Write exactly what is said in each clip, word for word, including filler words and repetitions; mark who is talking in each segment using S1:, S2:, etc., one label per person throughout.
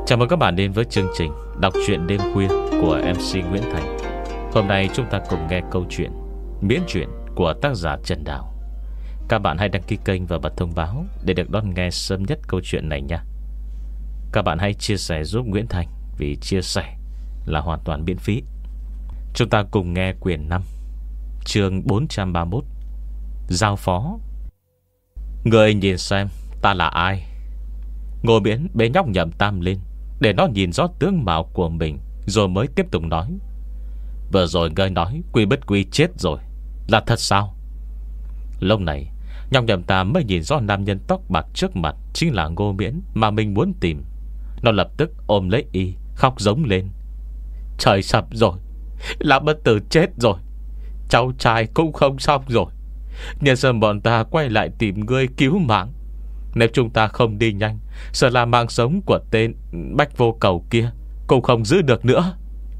S1: Chào mừng các bạn đến với chương trình đọc truyện đêm khuya của em xê Nguyễn Thành. Hôm nay chúng ta cùng nghe câu chuyện miễn truyện của tác giả Trần Đào. Các bạn hãy đăng ký kênh và bật thông báo để được đón nghe sớm nhất câu chuyện này nha. Các bạn hãy chia sẻ giúp Nguyễn Thành, vì chia sẻ là hoàn toàn miễn phí. Chúng ta cùng nghe quyển năm, chương bốn trăm ba mươi mốt, Giao phó. Người nhìn xem ta là ai. Ngô Miễn bế nhóc Nhậm Tam lên để nó nhìn rõ tướng mạo của mình, rồi mới tiếp tục nói: Vừa rồi ngươi nói Quy Bất Quy chết rồi, là thật sao? Lúc này nhóc Nhậm Tam mới nhìn rõ nam nhân tóc bạc trước mặt chính là Ngô Miễn mà mình muốn tìm. Nó lập tức ôm lấy y, khóc giống lên: Trời sập rồi, Lão Bất Tử chết rồi, cháu trai cũng không xong rồi. Nhân dân bọn ta quay lại tìm ngươi cứu mạng. Nếu chúng ta không đi nhanh, sợ là mạng sống của tên Bách Vô Cầu kia cũng không giữ được nữa.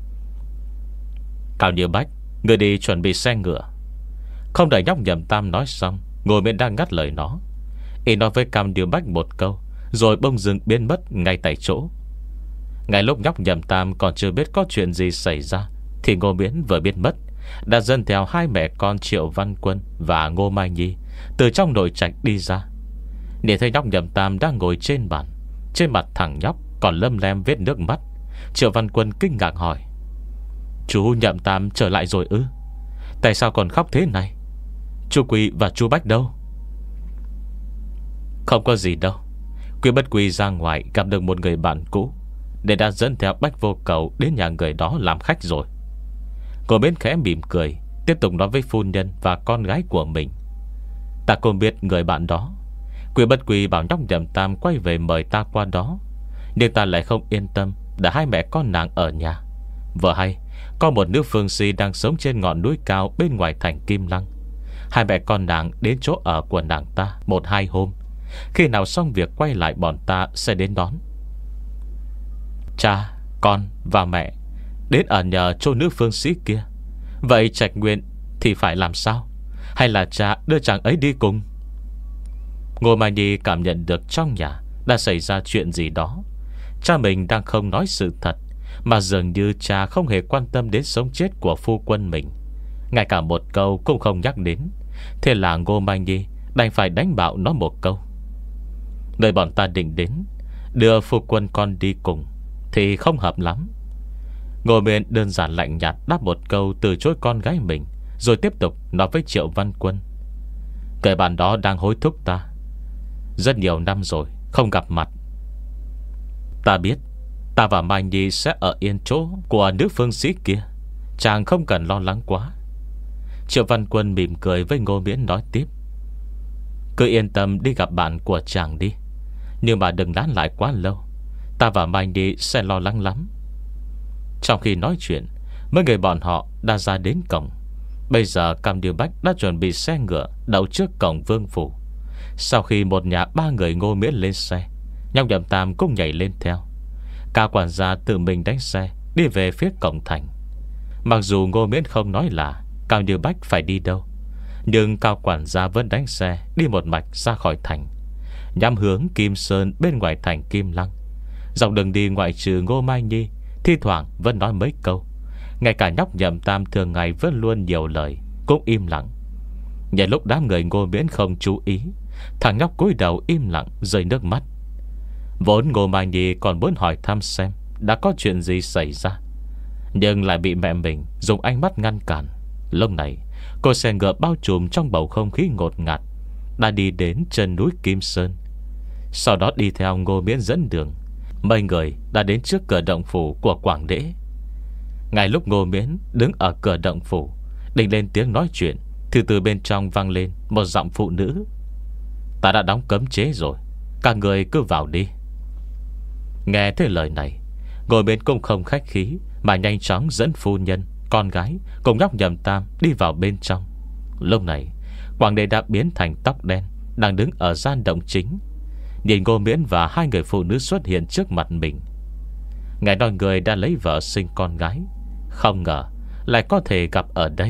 S1: Cao Như Bách, người đi chuẩn bị xe ngựa. Không đợi nhóc Nhậm Tam nói xong, Ngô Miễn đang ngắt lời nó. Y nói với Cao Như Bách một câu, rồi bông dưng biến mất ngay tại chỗ. Ngay lúc nhóc Nhậm Tam còn chưa biết có chuyện gì xảy ra, thì Ngô Miễn vừa biến mất, đã dẫn theo hai mẹ con Triệu Văn Quân và Ngô Mai Nhi từ trong nội trạch đi ra. Để thấy nhóc Nhậm Tam đang ngồi trên bàn, trên mặt thằng nhóc còn lấm lem vết nước mắt. Triệu Văn Quân kinh ngạc hỏi: Chú Nhậm Tam trở lại rồi ư? Tại sao còn khóc thế này? Chú Quy và chú Bách đâu? Không có gì đâu. Quy Bất Quy ra ngoài gặp được một người bạn cũ, để đã dẫn theo Bách Vô Cầu đến nhà người đó làm khách rồi. Cô bên khẽ mỉm cười, tiếp tục nói với phu nhân và con gái của mình: Ta cũng biết người bạn đó. Quy Bất Quy bảo nhóc Nhậm Tam quay về mời ta qua đó, nhưng ta lại không yên tâm để hai mẹ con nàng ở nhà. Vừa hay có một nữ phương si đang sống trên ngọn núi cao bên ngoài thành Kim Lăng. Hai mẹ con nàng đến chỗ ở của nàng ta một hai hôm. Khi nào xong việc quay lại, bọn ta sẽ đến đón. Cha, con và mẹ đến ở nhờ chỗ nữ phương sĩ kia. Vậy Trạch Nguyện thì phải làm sao? Hay là cha đưa chàng ấy đi cùng? Ngô Mai Nhi cảm nhận được trong nhà đã xảy ra chuyện gì đó. Cha mình đang không nói sự thật, mà dường như cha không hề quan tâm đến sống chết của phu quân mình, ngay cả một câu cũng không nhắc đến. Thế là Ngô Mai Nhi đành phải đánh bạo nó một câu. Nơi bọn ta định đến, đưa phu quân con đi cùng thì không hợp lắm. Ngô Miễn đơn giản lạnh nhạt đáp một câu từ chối con gái mình, rồi tiếp tục nói với Triệu Văn Quân: Người bạn đó đang hối thúc ta. Rất nhiều năm rồi không gặp mặt. Ta biết ta và Mai Nhi sẽ ở yên chỗ của nữ phương sĩ kia, chàng không cần lo lắng quá. Triệu Văn Quân mỉm cười với Ngô Miễn nói tiếp: Cứ yên tâm đi gặp bạn của chàng đi, nhưng mà đừng nán lại quá lâu. Ta và Mai Nhi sẽ lo lắng lắm. Trong khi nói chuyện, mấy người bọn họ đã ra đến cổng. Bây giờ Cam Điêu Bách đã chuẩn bị xe ngựa đậu trước cổng vương phủ. Sau khi một nhà ba người Ngô Miễn lên xe, nhóc Nhậm Tam cũng nhảy lên theo. Cả quản gia tự mình đánh xe đi về phía cổng thành. Mặc dù Ngô Miễn không nói là Cam Điêu Bách phải đi đâu, nhưng cao quản gia vẫn đánh xe đi một mạch ra khỏi thành, nhắm hướng Kim Sơn bên ngoài thành Kim Lăng. Dọc đường đi, ngoại trừ Ngô Mai Nhi thi thoảng vẫn nói mấy câu, ngay cả nhóc Nhậm Tam thường ngày vẫn luôn nhiều lời cũng im lặng. Nhờ lúc đám người Ngô Miễn không chú ý, thằng nhóc cúi đầu im lặng rơi nước mắt. Vốn Ngô Mai Nhi còn muốn hỏi thăm xem đã có chuyện gì xảy ra, nhưng lại bị mẹ mình dùng ánh mắt ngăn cản. Lúc này cô xe ngựa bao trùm trong bầu không khí ngột ngạt đã đi đến chân núi Kim Sơn. Sau đó đi theo Ngô Miễn dẫn đường, mấy người đã đến trước cửa động phủ của Quảng Đế. Ngay lúc Ngô Miễn đứng ở cửa động phủ định lên tiếng nói chuyện, thì từ bên trong vang lên một giọng phụ nữ: Ta đã đóng cấm chế rồi, các người cứ vào đi. Nghe thế lời này, Ngô Miễn cũng không khách khí mà nhanh chóng dẫn phu nhân, con gái cùng nhóc Nhậm Tam đi vào bên trong. Lúc này Quảng Đế đã biến thành tóc đen, đang đứng ở gian động chính, nhìn Ngô Miễn và hai người phụ nữ xuất hiện trước mặt mình. Ngài nói người đã lấy vợ sinh con gái, không ngờ lại có thể gặp ở đây.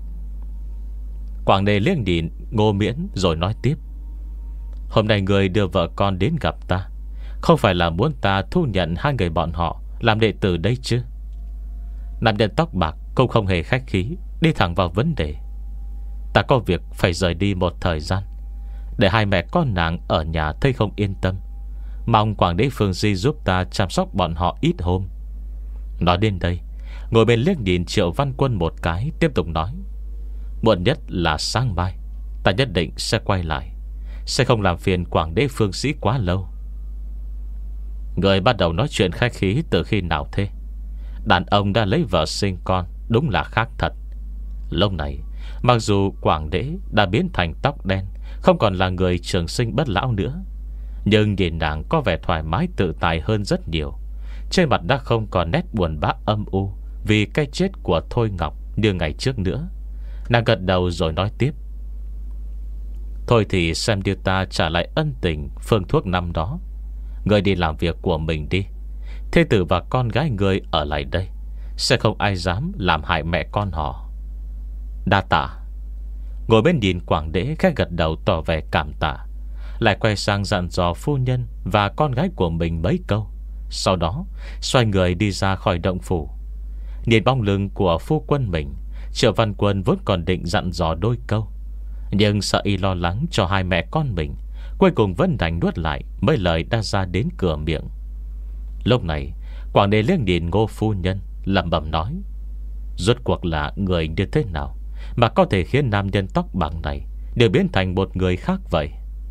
S1: Quảng Đế liếc nhìn Ngô Miễn rồi nói tiếp: Hôm nay người đưa vợ con đến gặp ta, Không phải là muốn ta thu nhận hai người bọn họ làm đệ tử đây chứ? Nam nhân tóc bạc cũng không hề khách khí, đi thẳng vào vấn đề. Ta có việc phải rời đi một thời gian, để hai mẹ con nàng ở nhà thấy không yên tâm. Mong Quảng đế Phương Di giúp ta chăm sóc bọn họ ít hôm. Nói đến đây, ngồi bên liếc nhìn Triệu Văn Quân một cái, tiếp tục nói: muộn nhất là sáng mai, ta nhất định sẽ quay lại, sẽ không làm phiền Quảng đế Phương Sĩ quá lâu. Người bắt đầu nói chuyện khách khí từ khi nào thế? Đàn ông đã lấy vợ sinh con, đúng là khác thật. Lúc này, mặc dù Quảng đế đã biến thành tóc đen, không còn là người trường sinh bất lão nữa, nhưng nhìn nàng có vẻ thoải mái tự tại hơn rất nhiều. Trên mặt đã không còn nét buồn bã âm u vì cái chết của Thôi Ngọc như ngày trước nữa. Nàng gật đầu rồi nói tiếp: thôi thì xem như ta trả lại ân tình phương thuốc năm đó. Người đi làm việc của mình đi, thê tử và con gái người ở lại đây, sẽ không ai dám làm hại mẹ con họ. Đa tạ. Ngồi bên nhìn Quảng đế khẽ gật đầu tỏ vẻ cảm tạ, lại quay sang dặn dò phu nhân và con gái của mình mấy câu. Sau đó xoay người đi ra khỏi động phủ. Nhìn bóng lưng của phu quân mình, Triệu Văn Quân vốn còn định dặn dò đôi câu, nhưng sợ y lo lắng cho hai mẹ con mình, cuối cùng vẫn đành nuốt lại mấy lời đã ra đến cửa miệng. Lúc này Quảng đế liếc nhìn Ngô phu nhân, lẩm bẩm nói: rốt cuộc là người như thế nào mà có thể khiến nam nhân tóc bạc này đều biến thành một người khác vậy?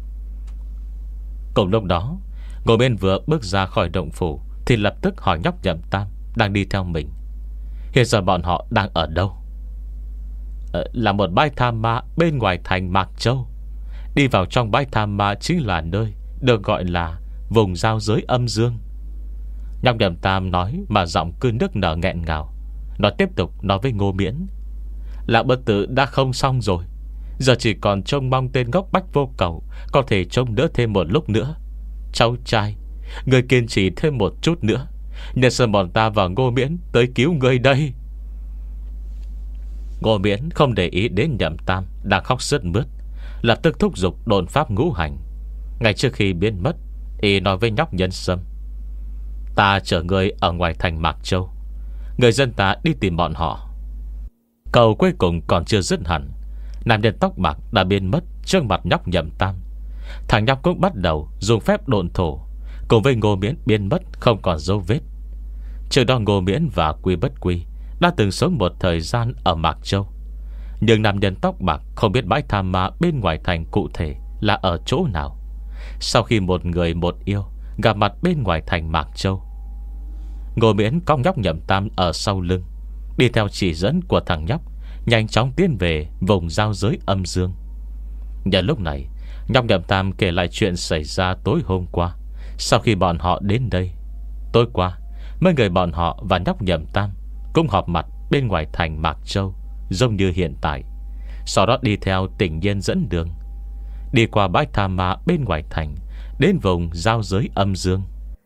S1: Cùng lúc đó, ngồi bên vừa bước ra khỏi động phủ thì lập tức hỏi nhóc Nhậm Tam đang đi theo mình: hiện giờ bọn họ đang ở đâu? Ờ, là một bãi tha ma bên ngoài thành Mạc Châu. Đi vào trong bãi tha ma chính là nơi được gọi là vùng giao giới âm dương. Nhóc Nhậm Tam nói mà giọng cứ nức nở nghẹn ngào. Nó tiếp tục nói với Ngô Miễn: Lão bất tử đã không xong rồi, giờ chỉ còn trông mong tên ngốc Bách Vô Cầu có thể trông đỡ thêm một lúc nữa. Cháu trai, người kiên trì thêm một chút nữa, nhân sơn bọn ta và Ngô Miễn tới cứu người đây. Ngô Miễn không để ý đến Nhậm Tam đang khóc sướt mướt, lập tức thúc giục đồn pháp ngũ hành. Ngay trước khi biến mất, y nói với nhóc Nhân Sâm: ta chở người ở ngoài thành Mạc Châu, người dân ta đi tìm bọn họ. Câu cuối cùng còn chưa dứt hẳn, nam nhân tóc bạc đã biến mất trước mặt nhóc Nhậm Tam. Thằng nhóc cũng bắt đầu dùng phép độn thổ, cùng với Ngô Miễn biến mất không còn dấu vết. Trước đó Ngô Miễn và Quy Bất Quy đã từng sống một thời gian ở Mạc Châu, nhưng nam nhân tóc bạc không biết bãi tha ma bên ngoài thành cụ thể là ở chỗ nào. Sau khi một người một yêu gặp mặt bên ngoài thành Mạc Châu, Ngô Miễn cong nhóc Nhậm Tam ở sau lưng, đi theo chỉ dẫn của thằng nhóc, nhanh chóng tiến về vùng giao giới âm dương. Nhờ lúc này, nhóc Nhậm Tam kể lại chuyện xảy ra tối hôm qua. Sau khi bọn họ đến đây, tối qua mấy người bọn họ và nhóc Nhậm Tam cũng họp mặt bên ngoài thành Mạc Châu, giống như hiện tại. Sau đó đi theo Tình Nhiên dẫn đường, đi qua bãi tha ma bên ngoài thành, đến vùng giao giới âm dương.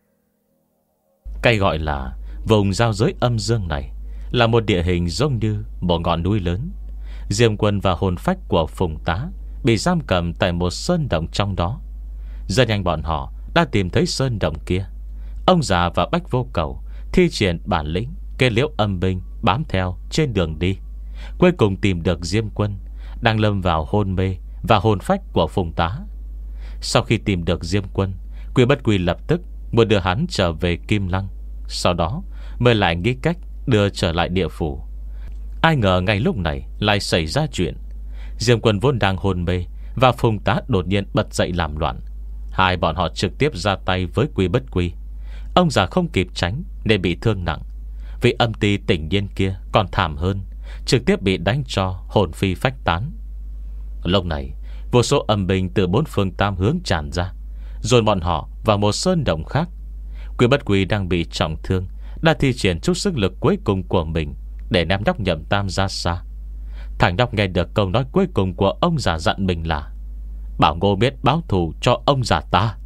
S1: Cái gọi là vùng giao giới âm dương này là một địa hình giống như một ngọn núi lớn. Diêm Quân và hồn phách của Phùng Tá bị giam cầm tại một sơn động trong đó. Rất nhanh bọn họ đã tìm thấy sơn động kia. Ông già và Bách Vô Cầu thi triển bản lĩnh kết liễu âm binh bám theo trên đường đi, cuối cùng tìm được Diêm Quân đang lâm vào hôn mê và hồn phách của Phùng Tá. Sau khi tìm được Diêm Quân, Quy Bất Quy lập tức muốn đưa hắn trở về Kim Lăng, sau đó mới lại nghĩ cách đưa trở lại địa phủ. Ai ngờ ngay lúc này lại xảy ra chuyện. Diêm Quân vốn đang hôn mê và Phùng Tá đột nhiên bật dậy làm loạn. Hai bọn họ trực tiếp ra tay với Quy Bất Quy. Ông già không kịp tránh nên bị thương nặng. Vì âm ty Tình Nhiên kia còn thảm hơn, trực tiếp bị đánh cho hồn phi phách tán. Lúc này, vô số âm binh từ bốn phương tám hướng tràn ra, dồn bọn họ vào một sơn động khác. Quy Bất Quy đang bị trọng thương, đã thi triển chút sức lực cuối cùng của mình để ném nhóc Nhậm Tam ra xa. Thằng nhóc nghe được câu nói cuối cùng của ông già dặn mình là: bảo Ngô Miễn báo thù cho ông già ta.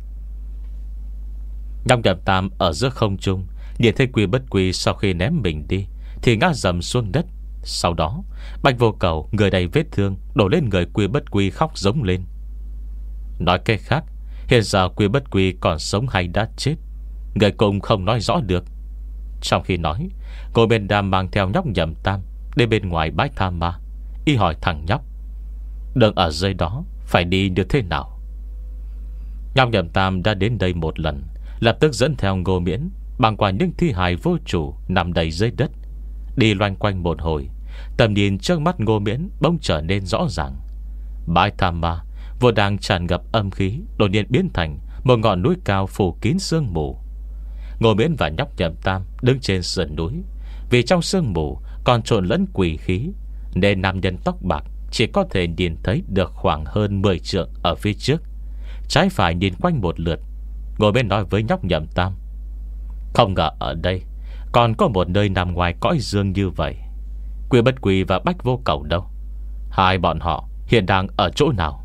S1: Nhóc Nhậm Tam ở giữa không trung nhìn thấy Quy Bất Quy sau khi ném mình đi thì ngã dầm xuống đất. Sau đó Bạch Vô Cầu, người đầy vết thương, đổ lên người Quy Bất Quy khóc giống lên. Nói cách khác, Hiện giờ Quy Bất Quy còn sống hay đã chết, người cũng không nói rõ được. Trong khi nói, Ngô Miễn Đam mang theo nhóc Nhậm Tam đến bên ngoài bãi tha ma. Y hỏi thằng nhóc, đường ở dưới đó phải đi như thế nào? Nhóc Nhậm Tam đã đến đây một lần, lập tức dẫn theo Ngô Miễn băng qua những thi hài vô chủ nằm đầy dưới đất. Đi loanh quanh một hồi, tầm nhìn trước mắt Ngô Miễn bỗng trở nên rõ ràng. Bãi tha ma vô đang tràn ngập âm khí đột nhiên biến thành một ngọn núi cao phủ kín sương mù. Ngô Miễn và nhóc Nhậm Tam đứng trên sườn núi. Vì trong sương mù còn trộn lẫn quỷ khí, nên nam nhân tóc bạc chỉ có thể nhìn thấy được khoảng hơn mười trượng ở phía trước. Trái phải nhìn quanh một lượt, Ngô Miễn nói với nhóc Nhậm Tam, không ngờ ở đây còn có một nơi nằm ngoài cõi dương như vậy. Quy Bất Quy và Bách Vô Cầu đâu? Hai bọn họ hiện đang ở chỗ nào?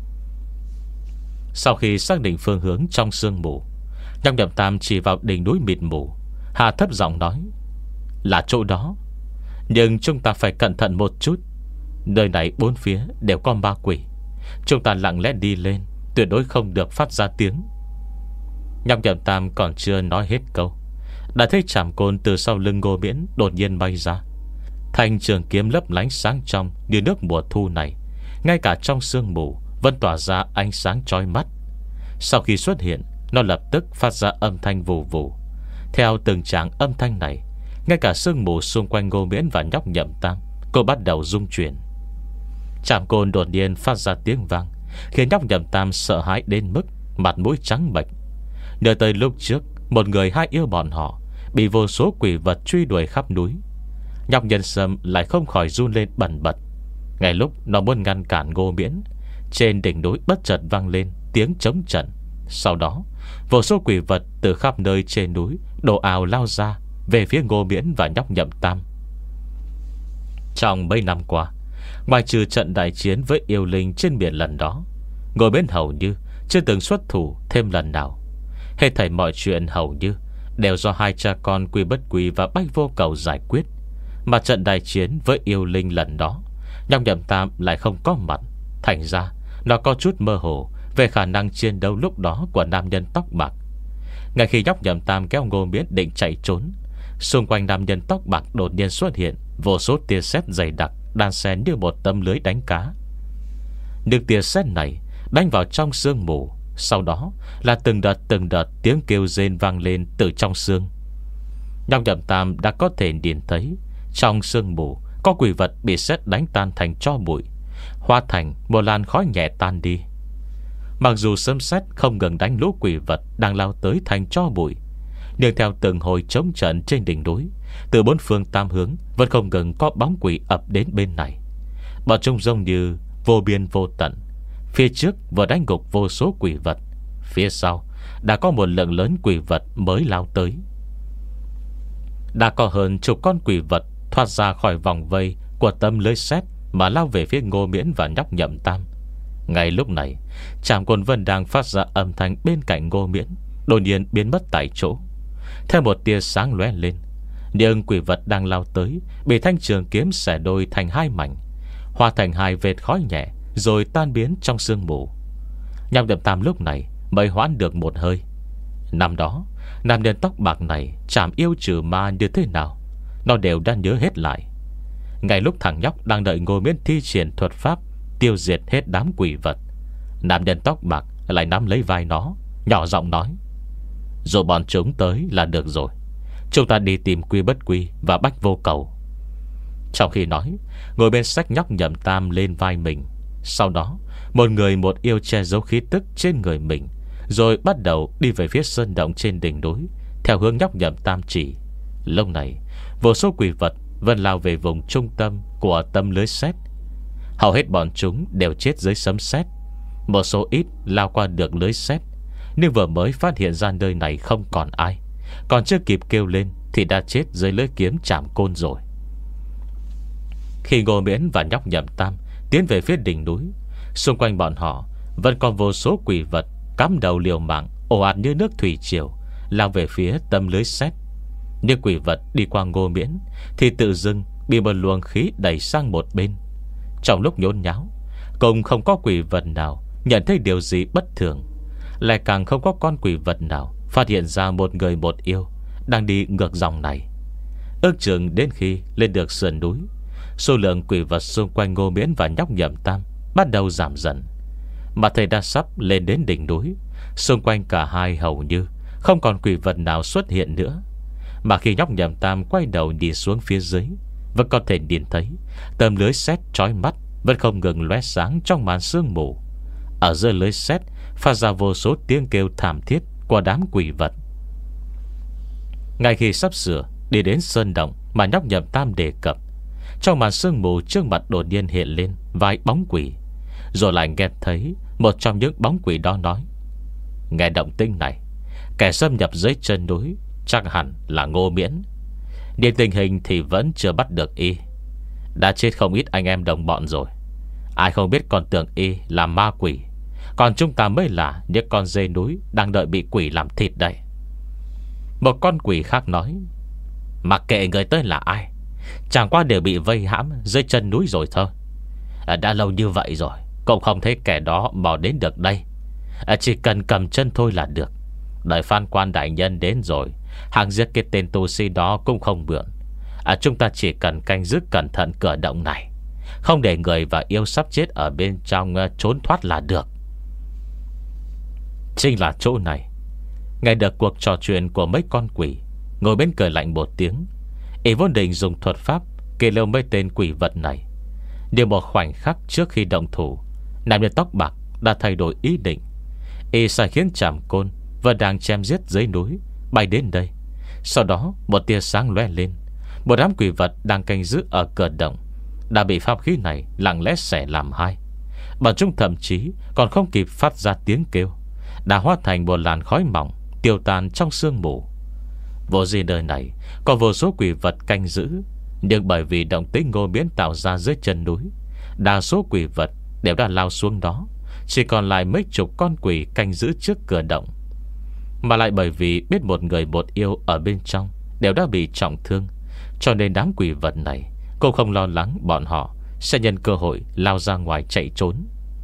S1: Sau khi xác định phương hướng trong sương mù, nhóc Nhậm Tam chỉ vào đỉnh núi mịt mù, hạ thấp giọng nói, là chỗ đó. Nhưng chúng ta phải cẩn thận một chút. Nơi này bốn phía đều có ma quỷ. Chúng ta lặng lẽ đi lên, tuyệt đối không được phát ra tiếng. Nhóc Nhậm Tam còn chưa nói hết câu, đã thấy chảm côn từ sau lưng Ngô Miễn đột nhiên bay ra. Thanh trường kiếm lấp lánh sáng trong như nước mùa thu này, ngay cả trong sương mù vẫn tỏa ra ánh sáng chói mắt. Sau khi xuất hiện, nó lập tức phát ra âm thanh vù vù. Theo từng tràng âm thanh này, ngay cả sương mù xung quanh Ngô Miễn và nhóc Nhậm Tam cô bắt đầu rung chuyển. Trảm côn đột nhiên phát ra tiếng vang, khiến nhóc Nhậm Tam sợ hãi đến mức mặt mũi trắng bệch. Nhớ tới lúc trước một người hai yêu bọn họ bị vô số quỷ vật truy đuổi khắp núi, nhóc Nhân Sâm lại không khỏi run lên bần bật. Ngay lúc nó muốn ngăn cản Ngô Miễn, trên đỉnh núi bất chợt vang lên tiếng trống trận. Sau đó vô số quỷ vật từ khắp nơi trên núi đổ ào lao ra về phía Ngô Miễn và nhóc Nhậm Tam. Trong mấy năm qua, ngoài trừ trận đại chiến với yêu linh trên biển lần đó, Ngô Miễn hầu như chưa từng xuất thủ thêm lần nào. Hết thảy mọi chuyện hầu như đều do hai cha con Quy Bất Quy và Bách Vô Cầu giải quyết. Mà trận đại chiến với yêu linh lần đó, nhóc Nhậm Tam lại không có mặt. Thành ra nó có chút mơ hồ về khả năng chiến đấu lúc đó của nam nhân tóc bạc. Ngay khi nhóc Nhậm Tam kéo Ngô Miễn định chạy trốn, xung quanh nam nhân tóc bạc đột nhiên xuất hiện vô số tia sét dày đặc đan xen như một tấm lưới đánh cá. Những tia sét này đánh vào trong sương mù, sau đó là từng đợt từng đợt tiếng kêu rên vang lên từ trong sương. Nhóc Nhậm Tam đã có thể nhìn thấy trong sương mù có quỷ vật bị sét đánh tan thành tro bụi, hóa thành một làn khói nhẹ tan đi. Mặc dù sấm sét không ngừng đánh lũ quỷ vật đang lao tới thành tro bụi, nhưng theo từng hồi chống trận trên đỉnh núi, từ bốn phương tam hướng vẫn không ngừng có bóng quỷ ập đến bên này. Bọn chúng giống như vô biên vô tận. Phía trước vừa đánh gục vô số quỷ vật, phía sau đã có một lượng lớn quỷ vật mới lao tới. Đã có hơn chục con quỷ vật thoát ra khỏi vòng vây của tấm lưới sét mà lao về phía Ngô Miễn và nhóc Nhậm Tam. Ngay lúc này, Trảm Côn Vân đang phát ra âm thanh bên cạnh Ngô Miễn đột nhiên biến mất tại chỗ. Theo một tia sáng lóe lên, nhưng quỷ vật đang lao tới bị thanh trường kiếm xẻ đôi thành hai mảnh, hóa thành hai vệt khói nhẹ rồi tan biến trong sương mù. Nhóc Nhậm Tam lúc này mới hoãn được một hơi. Năm đó nam nhân tóc bạc này chảm yêu trừ ma như thế nào, nó đều đã nhớ hết lại. Ngay lúc thằng nhóc đang đợi Ngô Miễn thi triển thuật pháp tiêu diệt hết đám quỷ vật, nam nhân tóc bạc lại nắm lấy vai nó, nhỏ giọng nói, rồi bọn chúng tới là được rồi, chúng ta đi tìm Quy Bất Quy và Bách Vô Cầu. Trong khi nói, ngồi bên xách nhóc Nhậm Tam lên vai mình. Sau đó một người một yêu che giấu khí tức trên người mình, rồi bắt đầu đi về phía sơn động trên đỉnh núi theo hướng nhóc Nhậm Tam chỉ. Lúc này vô số quỷ vật vẫn lao về vùng trung tâm của tấm lưới sét. Hầu hết bọn chúng đều chết dưới sấm sét. Một số ít lao qua được lưới sét, nhưng vừa mới phát hiện ra nơi này không còn ai, còn chưa kịp kêu lên thì đã chết dưới lưỡi kiếm Trảm Côn rồi. Khi Ngô Miễn và nhóc Nhậm Tam tiến về phía đỉnh núi, xung quanh bọn họ vẫn còn vô số quỷ vật cắm đầu liều mạng ồ ạt như nước thủy triều lao về phía tấm lưới sét. Nhưng quỷ vật đi qua Ngô Miễn thì tự dưng bị một luồng khí đẩy sang một bên. Trong lúc nhốn nháo, cùng không có quỷ vật nào nhận thấy điều gì bất thường. lại càng không có con quỷ vật nào phát hiện ra một người một yêu đang đi ngược dòng này. Ước chừng đến khi lên được sườn núi, số lượng quỷ vật xung quanh Ngô Miễn và nhóc Nhậm Tam bắt đầu giảm dần. Mà thầy đã sắp lên đến đỉnh núi, xung quanh cả hai hầu như không còn quỷ vật nào xuất hiện nữa. Mà khi nhóc Nhậm Tam quay đầu nhìn xuống phía dưới, vẫn có thể nhìn thấy tấm lưới sét chói mắt vẫn không ngừng lóe sáng trong màn sương mù. Ở dưới lưới sét phát ra vô số tiếng kêu thảm thiết của đám quỷ vật. Ngay khi sắp sửa đi đến sơn động mà nhóc Nhậm Tam đề cập, trong màn sương mù trước mặt đột nhiên hiện lên vài bóng quỷ. Rồi lại nghe thấy một trong những bóng quỷ đó nói: "Nghe động tĩnh này, kẻ xâm nhập dưới chân núi chắc hẳn là Ngô Miễn. Nhưng tình hình thì vẫn chưa bắt được y. Đã chết không ít anh em đồng bọn rồi. Ai không biết còn tưởng y là ma quỷ, còn chúng ta mới là những con dê núi đang đợi bị quỷ làm thịt đây." Một con quỷ khác nói: "Mặc kệ người tới là ai, chẳng qua đều bị vây hãm dưới chân núi rồi thôi. à, Đã lâu như vậy rồi cũng không thấy kẻ đó mò đến được đây. à, Chỉ cần cầm chân thôi là được. Đợi Phan Quan đại nhân đến rồi, hàng giết cái tên tu sĩ đó cũng không mượn. à, Chúng ta chỉ cần canh giữ cẩn thận cửa động này, không để người và yêu sắp chết ở bên trong uh, trốn thoát là được." Chính là chỗ này. Nghe được cuộc trò chuyện của mấy con quỷ, ngồi bên cười lạnh một tiếng. Y vốn định dùng thuật pháp kê lêu mấy tên quỷ vật này, nhưng một khoảnh khắc trước khi động thủ, nam nhân tóc bạc đã thay đổi ý định. Y sai khiến Trảm Côn và đang chém giết dưới núi bay đến đây. Sau đó một tia sáng lóe lên. Một đám quỷ vật đang canh giữ ở cửa động đã bị pháp khí này lặng lẽ xẻ làm hai. Bọn chúng thậm chí còn không kịp phát ra tiếng kêu, đã hóa thành một làn khói mỏng tiêu tan trong sương mù. Vô gì nơi này có vô số quỷ vật canh giữ, nhưng bởi vì động tĩnh Ngô Miễn tạo ra dưới chân núi, đa số quỷ vật đều đã lao xuống đó. Chỉ còn lại mấy chục con quỷ canh giữ trước cửa động. Mà lại bởi vì biết một người một yêu ở bên trong đều đã bị trọng thương, cho nên đám quỷ vật này cũng không lo lắng bọn họ sẽ nhân cơ hội lao ra ngoài chạy trốn.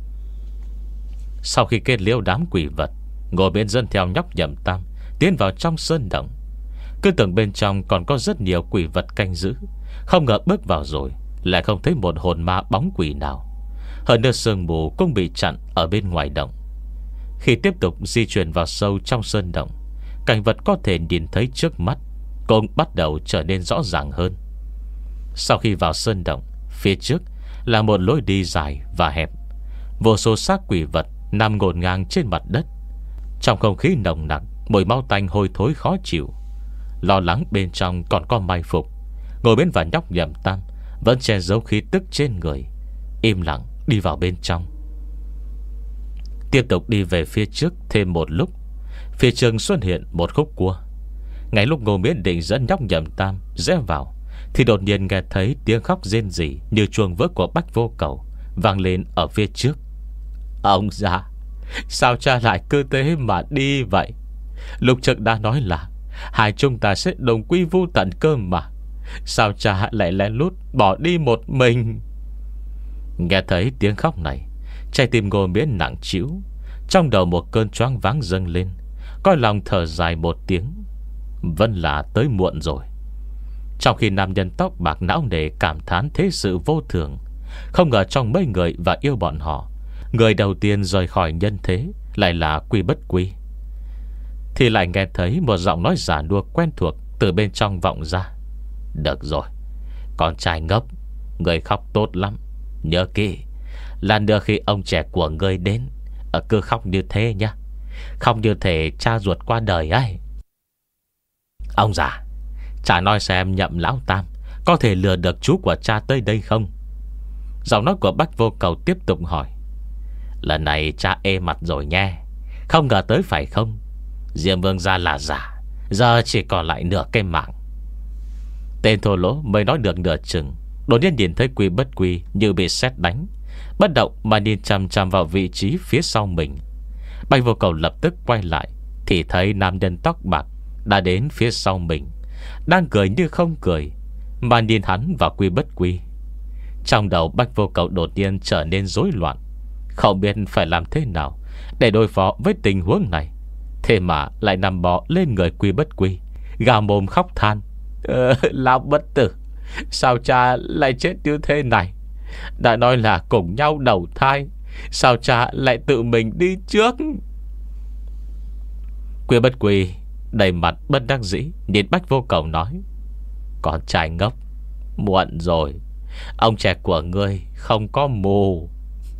S1: Sau khi kết liễu đám quỷ vật, Ngô Miễn dẫn theo nhóc Nhậm Tam tiến vào trong sơn động. Cứ tưởng bên trong còn có rất nhiều quỷ vật canh giữ, không ngờ bước vào rồi lại không thấy một hồn ma bóng quỷ nào. Hơn nữa sương mù cũng bị chặn ở bên ngoài động. Khi tiếp tục di chuyển vào sâu trong sơn động, cảnh vật có thể nhìn thấy trước mắt cũng bắt đầu trở nên rõ ràng hơn. Sau khi vào sơn động, phía trước là một lối đi dài và hẹp. Vô số xác quỷ vật nằm ngổn ngang trên mặt đất. Trong không khí nồng nặc, mùi máu tanh hôi thối khó chịu. Lo lắng bên trong còn có mai phục, Ngô Miễn và nhóc Nhậm Tam vẫn che giấu khí tức trên người, im lặng đi vào bên trong. Tiếp tục đi về phía trước thêm một lúc, phía trước xuất hiện một khúc cua. Ngay lúc Ngô Miễn định dẫn nhóc Nhậm Tam rẽ vào, thì đột nhiên nghe thấy tiếng khóc rên rỉ như chuông vỡ của Bách Vô Cầu vang lên ở phía trước. "Ông già, sao cha lại cứ thế mà đi vậy? Lúc trước đã nói là hai chúng ta sẽ đồng quy vu tận cơ mà. Sao cha lại lén lút bỏ đi một mình?" Nghe thấy tiếng khóc này, trái tim Ngô Miễn nặng trĩu, trong đầu một cơn choáng váng dâng lên, coi lòng thở dài một tiếng. Vẫn là tới muộn rồi. Trong khi nam nhân tóc bạc não nề cảm thán thế sự vô thường, không ngờ trong mấy người và yêu bọn họ, người đầu tiên rời khỏi nhân thế lại là Quy Bất Quy. Thì lại nghe thấy một giọng nói giả nua quen thuộc từ bên trong vọng ra. "Được rồi, con trai ngốc, người khóc tốt lắm. Nhớ kỹ, lần nữa khi ông trẻ của ngươi đến, ở cứ khóc như thế nhá. Không như thể cha ruột qua đời ấy." "Ông già, cha nói xem Nhậm lão tam có thể lừa được chú của cha tới đây không?" Giọng nói của Bách Vô Cầu tiếp tục hỏi. "Lần này cha ê mặt rồi nha. Không ngờ tới phải không? Diêm Vương gia là giả, giờ chỉ còn lại nửa cái mạng." Tên thô lỗ mới nói được nửa chừng, đột nhiên nhìn thấy Quy Bất Quy như bị sét đánh, bất động mà nhìn chằm chằm vào vị trí phía sau mình. Bách Vô Cầu lập tức quay lại, thì thấy nam nhân tóc bạc đã đến phía sau mình, đang cười như không cười, mà nhìn hắn và Quy Bất Quy. Trong đầu Bách Vô Cầu đột nhiên trở nên rối loạn, không biết phải làm thế nào để đối phó với tình huống này. Thế mà lại nằm bò lên người Quy Bất Quy, gào mồm khóc than: ờ, Lão bất tử, sao cha lại chết như thế này? Đã nói là cùng nhau đầu thai, sao cha lại tự mình đi trước? Quy Bất Quy đầy mặt bất đắc dĩ nhìn Bách Vô Cầu nói: Con trai ngốc, muộn rồi. Ông trẻ của ngươi không có mù.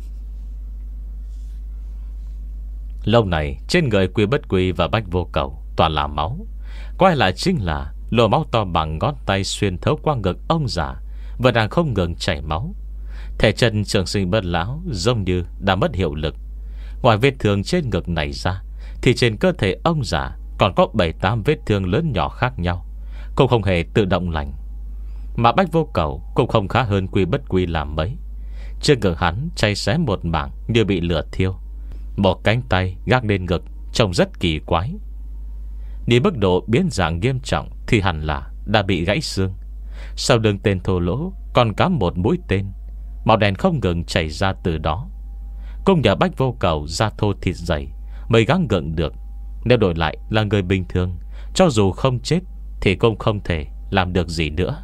S1: Lâu này trên người Quy Bất Quy và Bách Vô Cầu toàn là máu. Quay lại chính là lỗ máu to bằng ngón tay xuyên thấu qua ngực ông già và đang không ngừng chảy máu. Thể chân trường sinh bất lão giống như đã mất hiệu lực. Ngoài vết thương trên ngực này ra thì trên cơ thể ông già còn có bảy tám vết thương lớn nhỏ khác nhau, cũng không hề tự động lành. Mà Bách Vô Cầu cũng không khá hơn Quy Bất Quy làm mấy. Trên ngực hắn cháy xé một mảng như bị lửa thiêu. Một cánh tay gác lên ngực trông rất kỳ quái. Đi mức độ biến dạng nghiêm trọng thì hẳn là đã bị gãy xương. Sau đường tên thô lỗ còn cắm một mũi tên, màu đen không ngừng chảy ra từ đó. Cũng nhờ Bách Vô Cầu da thô thịt dày mới gắng gượng được. Nếu đổi lại là người bình thường, cho dù không chết thì cũng không thể làm được gì nữa.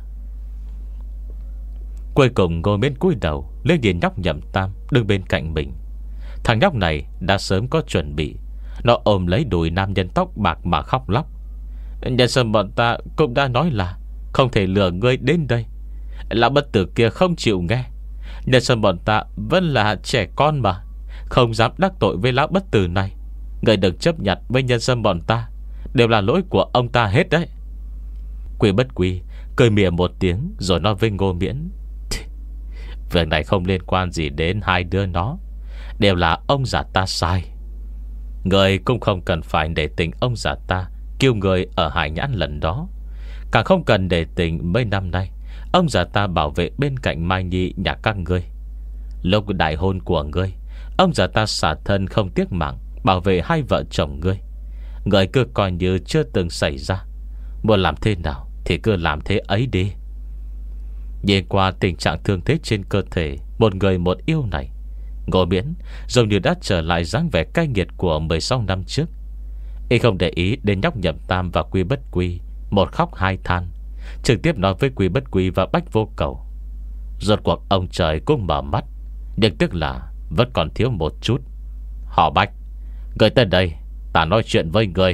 S1: Cuối cùng Ngô Miễn cúi đầu lên nhìn nhóc Nhậm Tam đứng bên cạnh mình. Thằng nhóc này đã sớm có chuẩn bị. Nó ôm lấy đùi nam nhân tóc bạc mà khóc lóc: Nhân sâm bọn ta cũng đã nói là không thể lừa ngươi đến đây. Lão bất tử kia không chịu nghe. Nhân sâm bọn ta vẫn là trẻ con mà, không dám đắc tội với lão bất tử này. Ngươi đừng chấp nhận với nhân sâm bọn ta, đều là lỗi của ông ta hết đấy. Quy Bất Quy cười mỉa một tiếng rồi nói với Ngô Miễn: Việc này không liên quan gì đến hai đứa nó, đều là ông già ta sai. Người cũng không cần phải để tình ông già ta kêu người ở Hải Nhãn lần đó. Càng không cần để tình mấy năm nay ông già ta bảo vệ bên cạnh Mai Nhi nhà các ngươi. Lúc đại hôn của ngươi, ông già ta xả thân không tiếc mạng bảo vệ hai vợ chồng ngươi. Người cứ coi như chưa từng xảy ra. Muốn làm thế nào thì cứ làm thế ấy đi. Nhìn qua tình trạng thương thế trên cơ thể một người một yêu này, Ngô Miễn giống như đã trở lại dáng vẻ cay nghiệt của mười sáu năm trước. Y không để ý đến nhóc Nhậm Tam và Quy Bất Quy một khóc hai than, trực tiếp nói với Quy Bất Quy và Bách Vô Cầu: Rốt cuộc ông trời cũng mở mắt, nhưng tức là vẫn còn thiếu một chút. Họ Bách, người tới đây, ta nói chuyện với người.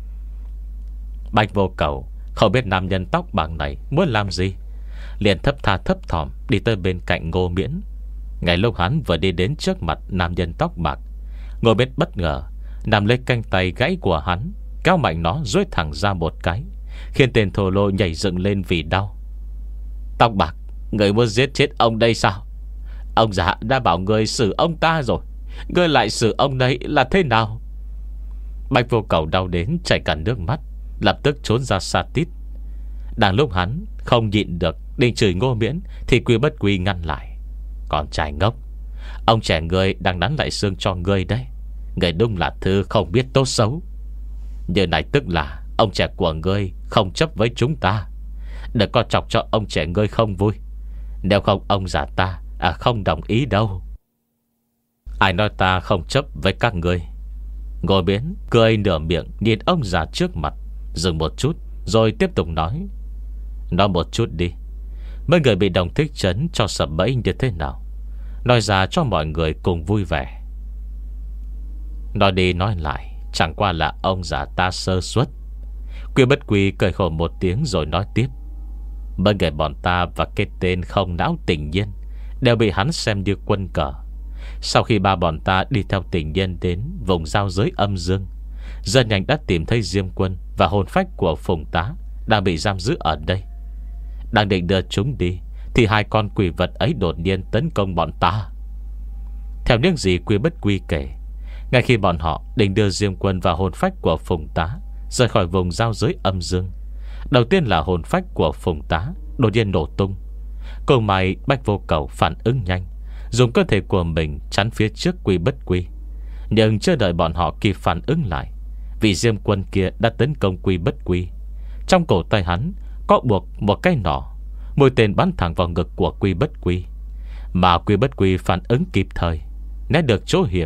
S1: Bách Vô Cầu không biết nam nhân tóc bạc này muốn làm gì, liền thấp tha thấp thỏm đi tới bên cạnh Ngô Miễn. Ngay lúc hắn vừa đi đến trước mặt nam nhân tóc bạc, Ngô Miễn bất ngờ nằm lấy cánh tay gãy của hắn, kéo mạnh nó duỗi thẳng ra một cái, khiến tên thô lô nhảy dựng lên vì đau. Tóc bạc, người muốn giết chết ông đây sao? Ông già đã bảo người xử ông ta rồi, người lại xử ông đấy là thế nào? Bạch Vô Cầu đau đến chảy cả nước mắt, lập tức trốn ra xa tít. Đang lúc hắn không nhịn được định chửi Ngô Miễn thì Quy Bất Quy ngăn lại: Con trai ngốc, ông trẻ ngươi đang nắn lại xương cho ngươi đấy. Người đúng là thứ không biết tốt xấu. Như này tức là ông trẻ của ngươi không chấp với chúng ta. Đừng có chọc cho ông trẻ ngươi không vui. Nếu không ông già ta à, không đồng ý đâu. Ai nói ta không chấp với các ngươi? Ngô Miễn cười nửa miệng nhìn ông già trước mặt, dừng một chút rồi tiếp tục nói: Nói một chút đi, mấy người bị đồng thích trấn cho sập bẫy như thế nào? Nói ra cho mọi người cùng vui vẻ. Nói đi nói lại chẳng qua là ông già ta sơ suất. Quy Bất Quy cười khổ một tiếng rồi nói tiếp: Mấy người bọn ta và cái tên không não Tình Nhiên đều bị hắn xem như quân cờ. Sau khi ba bọn ta đi theo Tình Nhiên đến vùng giao giới âm dương, dân nhanh đã tìm thấy Diêm Quân và hồn phách của Phùng Tá đang bị giam giữ ở đây. Đang định đưa chúng đi thì hai con quỷ vật ấy đột nhiên tấn công bọn ta. Theo những gì Quy Bất Quy kể, ngay khi bọn họ định đưa Diêm Quân và hồn phách của Phùng Tá rời khỏi vùng giao giới âm dương, đầu tiên là hồn phách của Phùng Tá đột nhiên nổ tung. Cùng may Bách Vô Cầu phản ứng nhanh, dùng cơ thể của mình chắn phía trước Quy Bất Quy. Nhưng chưa đợi bọn họ kịp phản ứng lại, vị Diêm Quân kia đã tấn công Quy Bất Quy. Trong cổ tay hắn có buộc một cái nỏ, mũi tên bắn thẳng vào ngực của Quy Bất Quy. Mà Quy Bất Quy phản ứng kịp thời, né được chỗ hiểm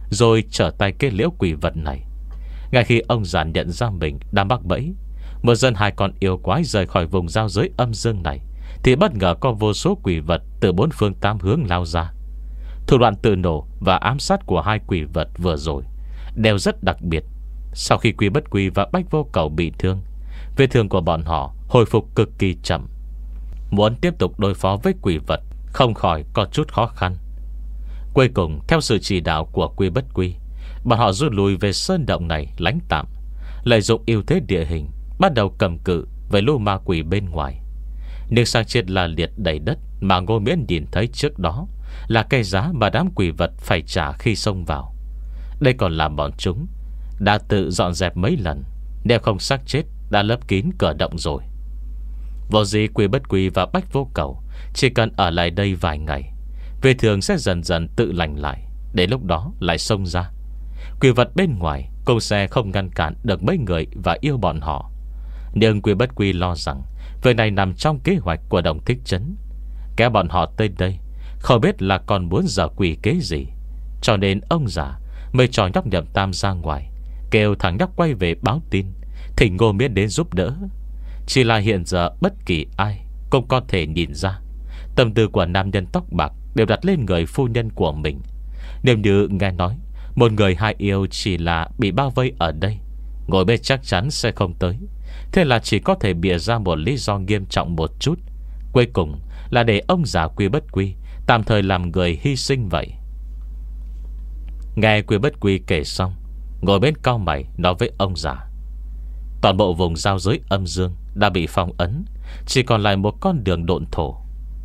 S1: rồi trở tay kết liễu quỷ vật này. Ngay khi ông già nhận ra mình đang mắc bẫy, một dân hai con yêu quái rời khỏi vùng giao giới âm dương này, thì bất ngờ có vô số quỷ vật từ bốn phương tám hướng lao ra. Thủ đoạn tự nổ và ám sát của hai quỷ vật vừa rồi đều rất đặc biệt. Sau khi Quy Bất Quy và Bách Vô Cầu bị thương, vết thương của bọn họ hồi phục cực kỳ chậm. Muốn tiếp tục đối phó với quỷ vật không khỏi có chút khó khăn. Cuối cùng, theo sự chỉ đạo của Quy Bất Quy, bọn họ rút lui về sơn động này lánh tạm, lợi dụng ưu thế địa hình, bắt đầu cầm cự với lũ ma quỷ bên ngoài. Nhưng sang chết là liệt đầy đất mà Ngô Miễn nhìn thấy trước đó là cái giá mà đám quỷ vật phải trả khi xông vào. Đây còn là bọn chúng đã tự dọn dẹp mấy lần, nếu không xác chết đã lấp kín cửa động rồi. Vô gì Quy Bất Quy và Bách Vô Cầu chỉ cần ở lại đây vài ngày, vết thương sẽ dần dần tự lành lại. Đến lúc đó lại xông ra, quỷ vật bên ngoài cũng sẽ không ngăn cản được mấy người và yêu bọn họ. Nhưng Quy Bất Quy lo rằng việc này nằm trong kế hoạch của Đồng Thích Trấn, kéo bọn họ tới đây không biết là còn muốn dở quỷ kế gì. Cho nên ông già mới cho nhóc Nhậm Tam ra ngoài, kêu thằng nhóc quay về báo tin, thỉnh Ngô Miễn đến giúp đỡ. Chỉ là hiện giờ bất kỳ ai cũng có thể nhìn ra tâm tư của nam nhân tóc bạc đều đặt lên người phu nhân của mình. Nếu như nghe nói một người hai yêu chỉ là bị bao vây ở đây, ngồi bên chắc chắn sẽ không tới. Thế là chỉ có thể bịa ra một lý do nghiêm trọng một chút, cuối cùng là để ông già Quy Bất Quy tạm thời làm người hy sinh vậy. Nghe Quy Bất Quy kể xong, ngồi bên cau mày nói với ông già: toàn bộ vùng giao giới âm dương đã bị phong ấn, chỉ còn lại một con đường độn thổ.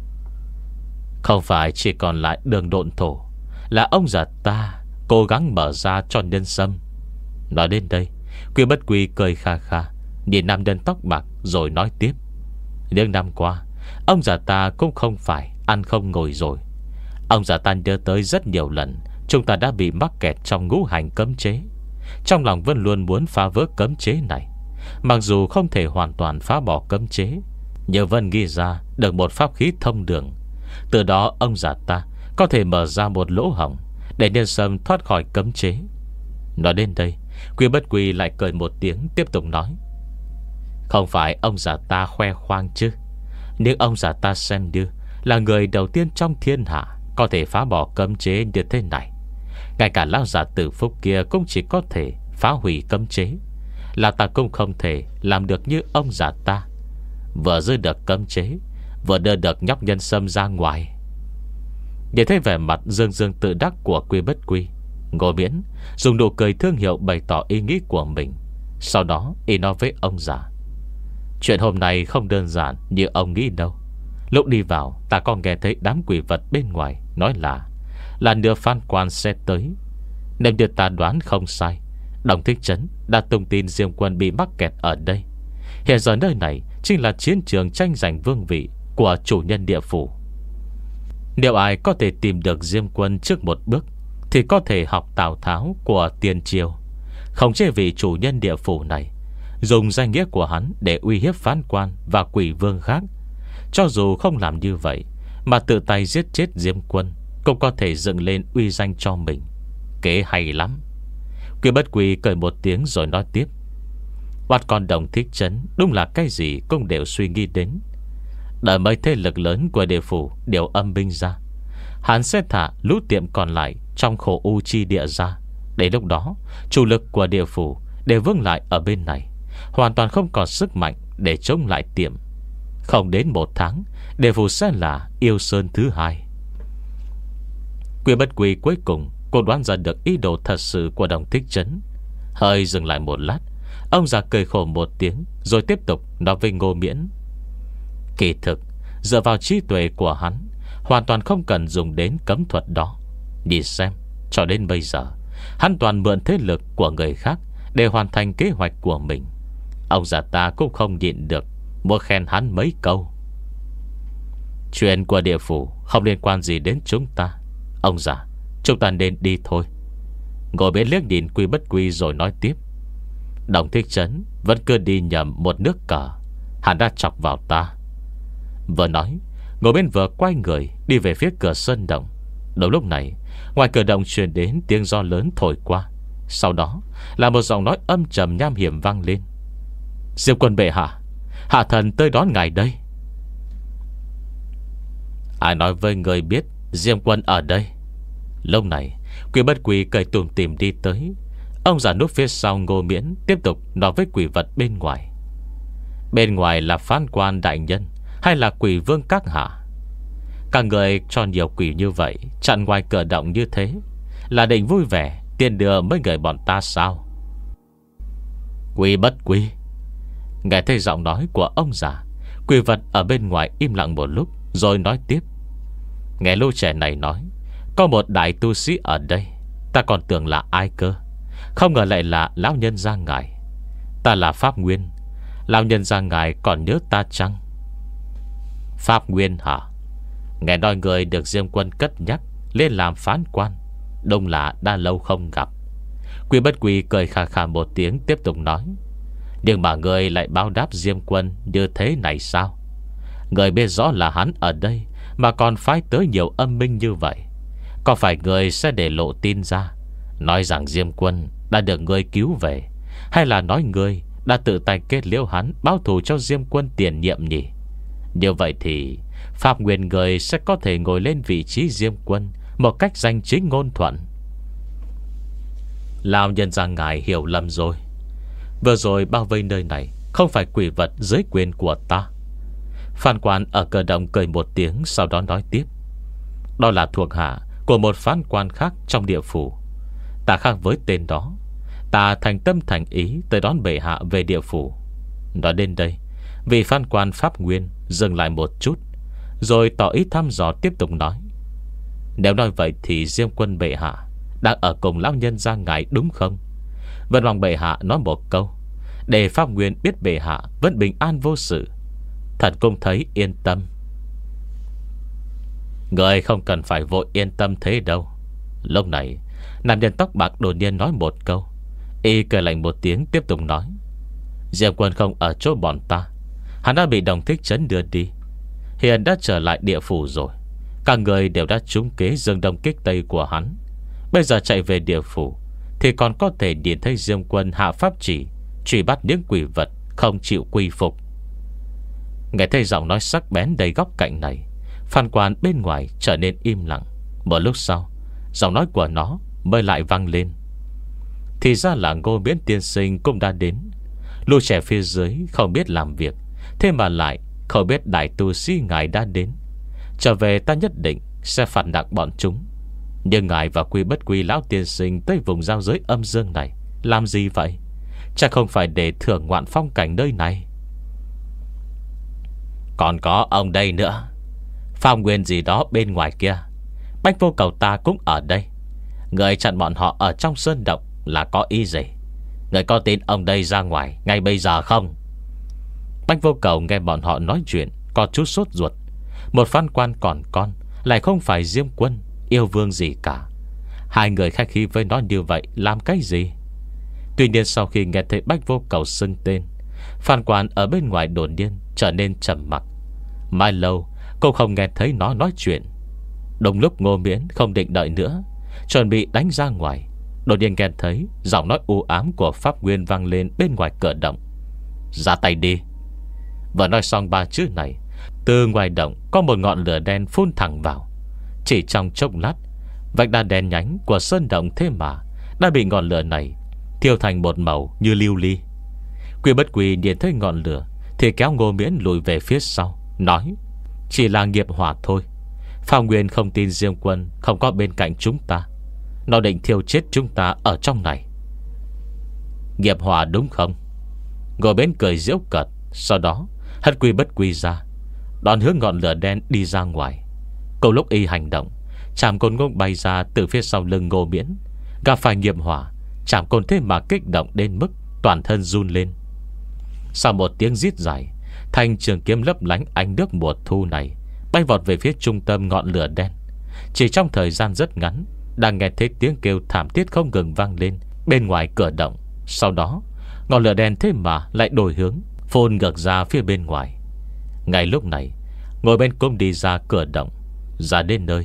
S1: Không phải chỉ còn lại đường độn thổ, là ông già ta cố gắng mở ra cho nhân sâm. Nói đến đây, Quy Bất Quy cười kha kha, nhìn nam nhân tóc bạc rồi nói tiếp: những năm qua, ông già ta cũng không phải ăn không ngồi rồi. Ông già ta nhớ tới rất nhiều lần chúng ta đã bị mắc kẹt trong ngũ hành cấm chế. Trong lòng vẫn luôn muốn phá vỡ cấm chế này. Mặc dù không thể hoàn toàn phá bỏ cấm chế, nhưng vẫn ghi ra được một pháp khí thông đường. Từ đó ông già ta có thể mở ra một lỗ hổng để nhân sâm thoát khỏi cấm chế. Nói đến đây, Quy Bất Quy lại cười một tiếng, tiếp tục nói: không phải ông già ta khoe khoang chứ, nhưng ông già ta xem như là người đầu tiên trong thiên hạ có thể phá bỏ cấm chế như thế này. Ngay cả lão già Tử Phúc kia cũng chỉ có thể phá hủy cấm chế, là ta cũng không thể làm được như ông già ta, vừa giữ được cấm chế, vừa đưa được nhóc nhân sâm ra ngoài. Nhìn thấy vẻ mặt dương dương tự đắc của Quy Bất Quy, Ngô Miễn dùng nụ cười thương hiệu bày tỏ ý nghĩ của mình. Sau đó y nói với ông già: chuyện hôm nay không đơn giản như ông nghĩ đâu. Lúc đi vào, ta còn nghe thấy đám quỷ vật bên ngoài nói là Là nửa Phan Quan sẽ tới. Nếu như ta đoán không sai, Đồng Thích Trấn đã tung tin Diêm Quân bị mắc kẹt ở đây. Hiện giờ nơi này chính là chiến trường tranh giành vương vị của chủ nhân địa phủ. Nếu ai có thể tìm được Diêm Quân trước một bước, thì có thể học Tào Tháo của Tiền Triều, không chế vị chủ nhân địa phủ này, dùng danh nghĩa của hắn để uy hiếp phán quan và quỷ vương khác. Cho dù không làm như vậy, mà tự tay giết chết Diêm Quân, cũng có thể dựng lên uy danh cho mình. Kế hay lắm. Quy Bất Quy cười một tiếng rồi nói tiếp: Oát con Đồng Thích Trấn đúng là cái gì cũng đều suy nghĩ đến. Đợi mấy thế lực lớn của địa phủ đều âm binh ra, hắn sẽ thả lũ tiệm còn lại trong khổ u chi địa ra. Đến lúc đó, chủ lực của địa phủ đều vững lại ở bên này, hoàn toàn không còn sức mạnh để chống lại tiệm. Không đến một tháng, địa phủ sẽ là Yêu Sơn thứ hai. Quy Bất Quy cuối cùng cô đoán ra được ý đồ thật sự của Đồng Thích Trấn. Hơi dừng lại một lát, ông già cười khổ một tiếng rồi tiếp tục nói với Ngô Miễn: Kỳ thực, dựa vào trí tuệ của hắn, hoàn toàn không cần dùng đến cấm thuật đó. Nhìn xem, cho đến bây giờ, hắn toàn mượn thế lực của người khác để hoàn thành kế hoạch của mình. Ông già ta cũng không nhịn được muốn khen hắn mấy câu. Chuyện của địa phủ không liên quan gì đến chúng ta. Ông già, chúng ta nên đi thôi. Ngồi bên liếc nhìn Quy Bất Quy rồi nói tiếp: Đồng Thích Trấn vẫn cứ đi nhầm một nước cờ, hắn đã chọc vào ta. Vừa nói, ngồi bên vừa quay người đi về phía cửa sân động. Đầu lúc này, ngoài cửa động truyền đến tiếng gió lớn thổi qua. Sau đó là một giọng nói âm trầm nham hiểm vang lên: Diêm Quân bệ hạ, hạ thần tới đón ngài đây. Ai nói với người biết Diêm Quân ở đây? Lúc này Quỷ Bất Quỷ cười tủm tỉm đi tới. Ông già núp phía sau Ngô Miễn tiếp tục nói với quỷ vật bên ngoài: Bên ngoài là phán quan đại nhân hay là quỷ vương các hạ? Các người cho nhiều quỷ như vậy chặn ngoài cửa động như thế, là định vui vẻ tiền đưa mấy người bọn ta sao? Quỷ Bất Quỷ. Nghe thấy giọng nói của ông già, quỷ vật ở bên ngoài im lặng một lúc rồi nói tiếp: Nghe lũ trẻ này nói có một đại tu sĩ ở đây, ta còn tưởng là ai cơ, không ngờ lại là lão nhân gia ngài. Ta là Pháp Nguyên. Lão nhân gia ngài còn nhớ ta chăng? Pháp Nguyên hả? Nghe nói người được Diêm Quân cất nhắc lên làm phán quan, đúng là đã lâu không gặp. Quỷ Bất Quỷ cười khà khà một tiếng tiếp tục nói: Nhưng mà người lại báo đáp Diêm Quân như thế này sao? Người biết rõ là hắn ở đây mà còn phái tới nhiều âm minh như vậy, có phải người sẽ để lộ tin ra, nói rằng Diêm Quân đã được người cứu về, hay là nói người đã tự tay kết liễu hắn báo thù cho Diêm Quân tiền nhiệm nhỉ? Như vậy thì Pháp Nguyên người sẽ có thể ngồi lên vị trí Diêm Quân một cách danh chính ngôn thuận. Lão nhân gia ngài hiểu lầm rồi. Vừa rồi bao vây nơi này không phải quỷ vật dưới quyền của ta. Phán quan ở cửa động cười một tiếng, sau đó nói tiếp: Đó là thuộc hạ của một phán quan khác trong địa phủ. Ta khác với tên đó. Ta thành tâm thành ý tới đón bệ hạ về địa phủ. Nói đến đây, vị phán quan Pháp Nguyên dừng lại một chút, rồi tỏ ý thăm dò tiếp tục nói: Nếu nói vậy thì Diêm Quân bệ hạ đang ở cùng lão nhân gia ngài đúng không? Vẫn mong bệ hạ nói một câu, để Pháp Nguyên biết bệ hạ vẫn bình an vô sự. Thần cũng thấy yên tâm. Người không cần phải vội yên tâm thế đâu. Lúc này nam nhân tóc bạc đột nhiên nói một câu. Y cười lạnh một tiếng tiếp tục nói: Diêm Quân không ở chỗ bọn ta. Hắn đã bị Đồng Thích Trấn đưa đi, hiện đã trở lại địa phủ rồi. Các người đều đã trúng kế dương đông kích tây của hắn. Bây giờ chạy về địa phủ thì còn có thể nhìn thấy Diêm Quân hạ pháp chỉ truy bắt những quỷ vật không chịu quy phục. Nghe thấy giọng nói sắc bén đầy góc cạnh này, phán quan bên ngoài trở nên im lặng. Một lúc sau, giọng nói của nó mới lại vang lên: Thì ra là Ngô Miễn tiên sinh cũng đã đến. Lũ trẻ phía dưới không biết làm việc, thế mà lại không biết đại tu sĩ ngài đã đến. Trở về ta nhất định sẽ phạt nặng bọn chúng. Nhưng ngài và Quy Bất Quy lão tiên sinh tới vùng giao giới âm dương này làm gì vậy? Chắc không phải để thưởng ngoạn phong cảnh nơi này. Còn có ông đây nữa, Phong Nguyên gì đó bên ngoài kia. Bách Vô Cầu ta cũng ở đây. Người chặn bọn họ ở trong sơn động là có ý gì? Người có tin ông đây ra ngoài ngay bây giờ không? Bách Vô Cầu nghe bọn họ nói chuyện có chút sốt ruột. Một phán quan còn con lại không phải Diêm Quân yêu vương gì cả. Hai người khách khí với nó như vậy làm cái gì? Tuy nhiên sau khi nghe thấy Bách Vô Cầu xưng tên, phán quan ở bên ngoài đột nhiên trở nên trầm mặc. Mai lâu cô không nghe thấy nó nói chuyện. Đúng lúc Ngô Miễn không định đợi nữa, chuẩn bị đánh ra ngoài, đột nhiên nghe thấy giọng nói u ám của Pháp Nguyên vang lên bên ngoài cửa động: Ra tay đi. Vừa nói xong ba chữ này, từ ngoài động có một ngọn lửa đen phun thẳng vào. Chỉ trong chốc lát, vách đá đen nhánh của sơn động thế mà đã bị ngọn lửa này thiêu thành một màu như lưu ly. Quy Bất Quy nhìn thấy ngọn lửa thì kéo Ngô Miễn lùi về phía sau, nói: Chỉ là nghiệp hỏa thôi. Pháp Nguyên không tin Diêm Quân không có bên cạnh chúng ta. Nó định thiêu chết chúng ta ở trong này. Nghiệp hỏa đúng không? Ngô Miễn cười giễu cợt, sau đó hất Quy Bất Quy ra, đón hướng ngọn lửa đen đi ra ngoài. Cùng lúc y hành động, trảm côn ngôn bay ra từ phía sau lưng Ngô Miễn. Gặp phải nghiệp hỏa, trảm côn thế mà kích động đến mức toàn thân run lên. Sau một tiếng rít dài, thanh trường kiếm lấp lánh ánh nước mùa thu này bay vọt về phía trung tâm ngọn lửa đen. Chỉ trong thời gian rất ngắn, đang nghe thấy tiếng kêu thảm thiết không ngừng vang lên bên ngoài cửa động. Sau đó ngọn lửa đen thế mà lại đổi hướng, phun ngược ra phía bên ngoài. Ngay lúc này, ngồi bên cung đi ra cửa động. Ra đến nơi,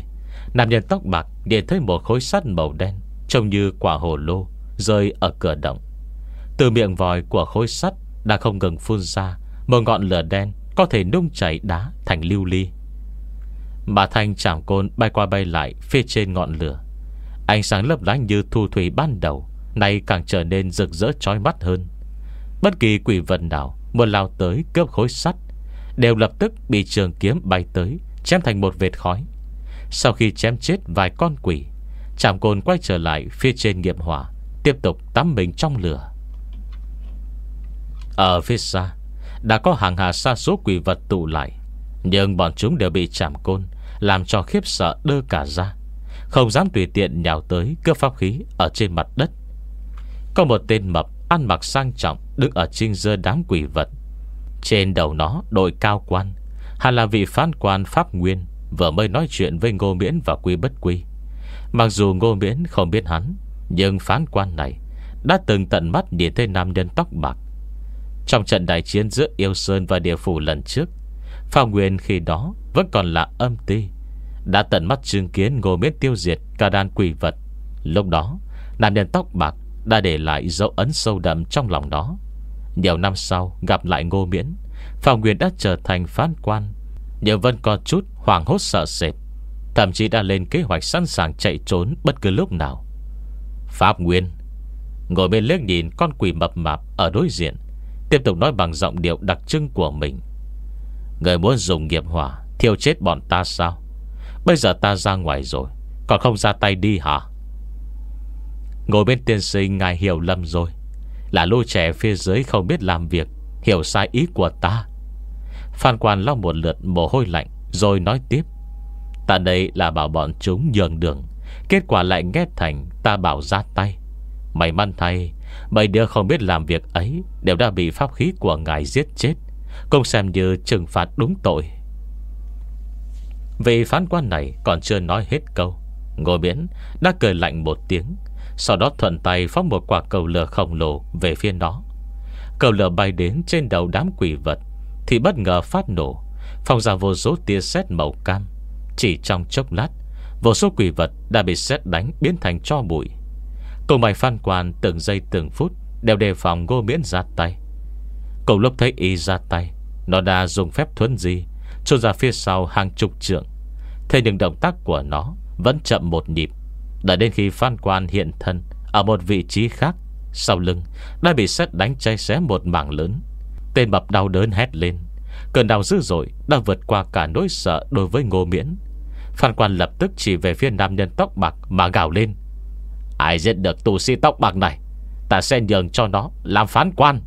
S1: Nam nhân tóc bạc nhìn thấy một khối sắt màu đen trông như quả hồ lô rơi ở cửa động. Từ miệng vòi của khối sắt đã không ngừng phun ra một ngọn lửa đen có thể nung chảy đá thành lưu ly. Mà thanh trảm côn bay qua bay lại phía trên ngọn lửa. Ánh sáng lấp lánh như thu thủy ban đầu nay càng trở nên rực rỡ chói mắt hơn. Bất kỳ quỷ vật nào muốn lao tới cướp khối sắt đều lập tức bị trường kiếm bay tới chém thành một vệt khói. Sau khi chém chết vài con quỷ, trảm côn quay trở lại phía trên nghiệp hỏa, tiếp tục tắm mình trong lửa. Ở phía xa đã có hàng hà sa số quỷ vật tụ lại, nhưng bọn chúng đều bị trảm côn làm cho khiếp sợ đơ cả ra, không dám tùy tiện nhào tới cướp pháp khí ở trên mặt đất. Có một tên mập ăn mặc sang trọng đứng ở chính giữa đám quỷ vật. Trên đầu nó đội cao quan, hẳn là vị phán quan Pháp Nguyên vừa mới nói chuyện với Ngô Miễn và Quy Bất Quy. Mặc dù Ngô Miễn không biết hắn, nhưng phán quan này đã từng tận mắt nhìn thấy nam nhân tóc bạc. Trong trận đại chiến giữa Yêu Sơn và Địa Phủ lần trước, Pháp Nguyên khi đó vẫn còn là âm ti, đã tận mắt chứng kiến Ngô Miễn tiêu diệt cả đàn quỷ vật. Lúc đó nam nhân tóc bạc đã để lại dấu ấn sâu đậm trong lòng nó. Nhiều năm sau gặp lại Ngô Miễn, Pháp Nguyên đã trở thành phán quan, nhưng vẫn có chút hoảng hốt sợ sệt, thậm chí đã lên kế hoạch sẵn sàng chạy trốn bất cứ lúc nào. Pháp Nguyên ngồi bên liếc nhìn con quỷ mập mạp ở đối diện, tiếp tục nói bằng giọng điệu đặc trưng của mình: người muốn dùng nghiệp hỏa thiêu chết bọn ta sao? Bây giờ ta ra ngoài rồi, còn không ra tay đi hả? Ngồi bên tiên sinh, ngài hiểu lầm rồi. Là lũ trẻ phía dưới không biết làm việc, hiểu sai ý của ta. Phan quan lau một lượt mồ hôi lạnh rồi nói tiếp: ta đây là bảo bọn chúng nhường đường, kết quả lại nghe thành ta bảo ra tay. May mắn thay, mấy đứa không biết làm việc ấy đều đã bị pháp khí của ngài giết chết, cũng xem như trừng phạt đúng tội. Vị phán quan này còn chưa nói hết câu, Ngô Miễn đã cười lạnh một tiếng, sau đó thuận tay phóng một quả cầu lửa khổng lồ về phía nó. Cầu lửa bay đến trên đầu đám quỷ vật thì bất ngờ phát nổ, phóng ra vô số tia sét màu cam. Chỉ trong chốc lát, vô số quỷ vật đã bị sét đánh biến thành tro bụi. Cùng mày phan quan từng giây từng phút đều đề phòng Ngô Miễn ra tay. Cùng lúc thấy y ra tay, nó đã dùng phép thuấn di trốn ra phía sau hàng chục trượng. Thế nhưng động tác của nó vẫn chậm một nhịp. Đợi đến khi phan quan hiện thân ở một vị trí khác, sau lưng đã bị sét đánh cháy xé một mảng lớn. Tên mập đau đớn hét lên. Cơn đau dữ dội đã vượt qua cả nỗi sợ đối với Ngô Miễn. Phan quan lập tức chỉ về phía nam nhân tóc bạc mà gào lên: ai giết được tù sĩ tóc bạc này, ta sẽ nhường cho nó làm phán quan.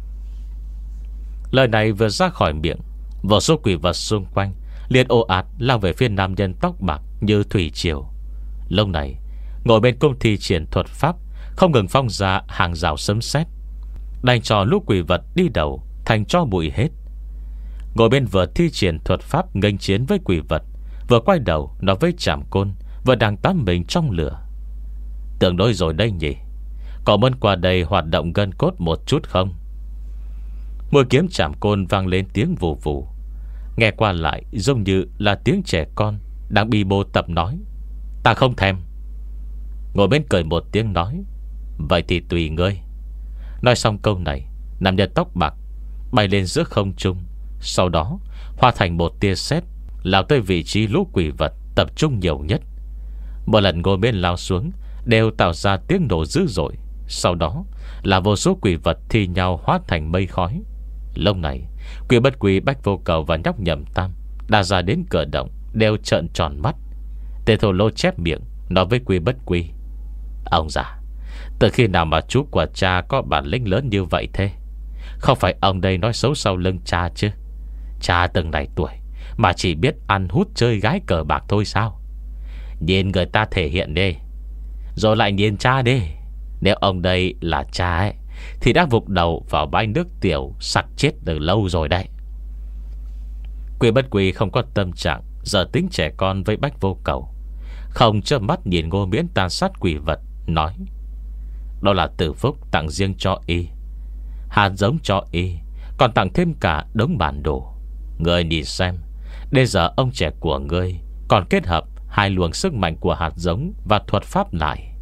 S1: Lời này vừa ra khỏi miệng, vô số quỷ vật xung quanh liền ồ ạt lao về phía nam nhân tóc bạc như thủy triều. Lúc này, ngồi bên cung thi triển thuật pháp không ngừng phong ra hàng rào sấm sét, đánh cho lũ quỷ vật đi đầu thành cho bụi hết. Ngồi bên vừa thi triển thuật pháp nghênh chiến với quỷ vật, vừa quay đầu nói với trảm côn vừa đang tắm mình trong lửa: tưởng đối rồi đây nhỉ, có muốn qua đây hoạt động gân cốt một chút không? Mũi kiếm trảm côn vang lên tiếng vù vù, nghe qua lại giống như là tiếng trẻ con đang bi bô tập nói: ta không thèm. Ngồi bên cười một tiếng nói: vậy thì tùy ngươi. Nói xong câu này, nam nhân tóc bạc bay lên giữa không trung, sau đó hóa thành một tia sét lao tới vị trí lũ quỷ vật tập trung nhiều nhất. Một lần ngồi bên lao xuống đều tạo ra tiếng nổ dữ dội, sau đó là vô số quỷ vật thi nhau hóa thành mây khói. Lúc này, Quy Bất Quy, Bách Vô Cầu và nhóc Nhậm Tam đã ra đến cửa động, đều trợn tròn mắt. Tên thổ lô chép miệng nói với Quy Bất Quy: ông già, từ khi nào mà chú của cha có bản lĩnh lớn như vậy thế? Không phải ông đây nói xấu sau lưng cha chứ? Cha từng này tuổi mà chỉ biết ăn hút chơi gái cờ bạc thôi sao? Nhìn người ta thể hiện đi, rồi lại nhìn cha đi. Nếu ông đây là cha ấy thì đã vụt đầu vào bãi nước tiểu sặc chết từ lâu rồi đấy. Quy Bất Quy không có tâm trạng giờ tính trẻ con với Bách Vô Cầu, không chớp mắt nhìn Ngô Miễn tàn sát quỷ vật, nói: đó là tử phúc tặng riêng cho y, hạt giống cho y, còn tặng thêm cả đống bản đồ. Ngươi nhìn xem, bây giờ ông trẻ của ngươi còn kết hợp hai luồng sức mạnh của hạt giống và thuật pháp lại.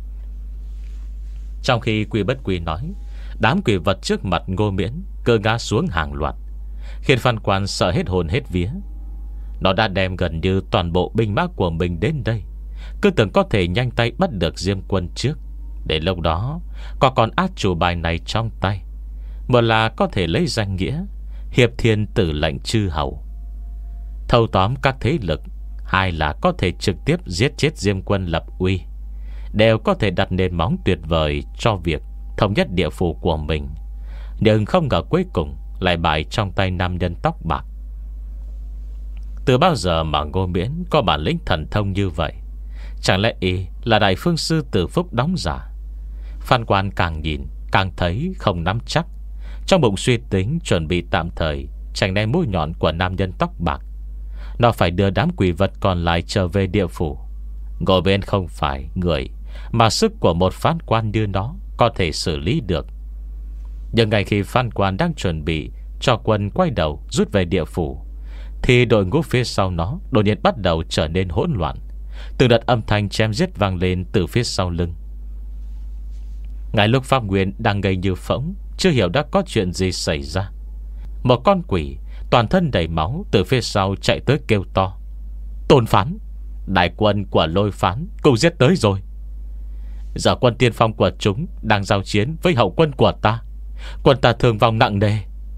S1: Trong khi Quy Bất Quy nói, đám quỷ vật trước mặt Ngô Miễn cơ ngã xuống hàng loạt, khiến Phan Quan sợ hết hồn hết vía. Nó đã đem gần như toàn bộ binh mã của mình đến đây, cứ tưởng có thể nhanh tay bắt được Diêm Quân trước. Để lúc đó có còn át chủ bài này trong tay, một là có thể lấy danh nghĩa hiệp thiên tử lệnh chư hầu, thâu tóm các thế lực, hai là có thể trực tiếp giết chết Diêm Quân lập uy, đều có thể đặt nền móng tuyệt vời cho việc thống nhất địa phủ của mình. Nhưng không ngờ cuối cùng lại bại trong tay nam nhân tóc bạc. Từ bao giờ mà Ngô Miễn có bản lĩnh thần thông như vậy? Chẳng lẽ y là đại phương sư Từ Phúc đóng giả? Phan Quan càng nhìn càng thấy không nắm chắc, trong bụng suy tính chuẩn bị tạm thời tránh né mũi nhọn của nam nhân tóc bạc. Nó phải đưa đám quỷ vật còn lại trở về địa phủ. Ngồi bên không phải người mà sức của một phán quan như nó có thể xử lý được. Nhưng ngay khi Phan Quan đang chuẩn bị cho quân quay đầu rút về địa phủ, thì đội ngũ phía sau nó đột nhiên bắt đầu trở nên hỗn loạn. Từng đợt âm thanh chém giết vang lên từ phía sau lưng. Ngay lúc Pháp Nguyên đang ngây như phỗng, chưa hiểu đã có chuyện gì xảy ra, một con quỷ toàn thân đầy máu từ phía sau chạy tới kêu to: Tôn Phán, đại quân của Lôi Phán cùng giết tới rồi. Giờ quân tiên phong của chúng đang giao chiến với hậu quân của ta. Quân ta thương vong nặng nề.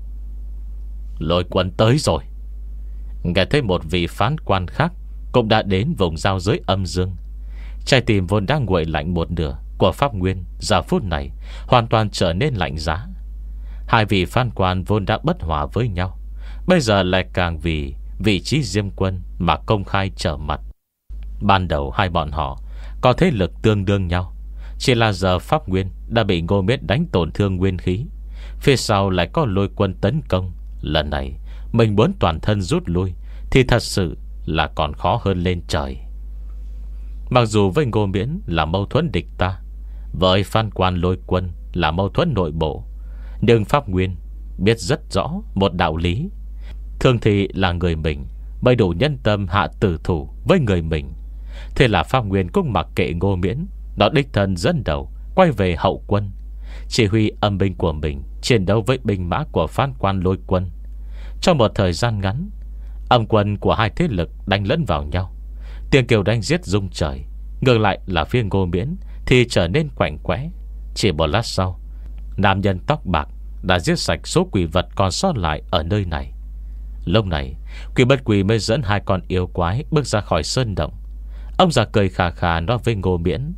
S1: Lôi quân tới rồi. Nghe thấy một vị phán quan khác cũng đã đến vùng giao giới âm dương. Trái tim vốn đang nguội lạnh một nửa của Pháp Nguyên giờ phút này hoàn toàn trở nên lạnh giá. Hai vị phán quan vốn đã bất hòa với nhau, bây giờ lại càng vì vị trí Diêm Quân mà công khai trở mặt. Ban đầu hai bọn họ có thế lực tương đương nhau, chỉ là giờ Pháp Nguyên đã bị Ngô Miễn đánh tổn thương nguyên khí, phía sau lại có Lôi quân tấn công. Lần này mình muốn toàn thân rút lui thì thật sự là còn khó hơn lên trời. Mặc dù với Ngô Miễn là mâu thuẫn địch ta, với Phan Quan Lôi quân là mâu thuẫn nội bộ, nhưng Pháp Nguyên biết rất rõ một đạo lý: thường thì là người mình mới đủ nhân tâm hạ tử thủ với người mình. Thế là Pháp Nguyên cũng mặc kệ Ngô Miễn, nó đích thân dẫn đầu quay về hậu quân, chỉ huy âm binh của mình chiến đấu với binh mã của Phan Quan Lôi quân. Trong một thời gian ngắn, âm quân của hai thế lực đánh lẫn vào nhau, tiếng kêu đánh giết rung trời. Ngược lại là phía Ngô Miễn thì trở nên quạnh quẽ. Chỉ một lát sau, nam nhân tóc bạc đã giết sạch số quỷ vật còn sót lại ở nơi này. Lúc này Quy Bất Quy mới dẫn hai con yêu quái bước ra khỏi sơn động. Ông già cười khà khà nói với Ngô Miễn: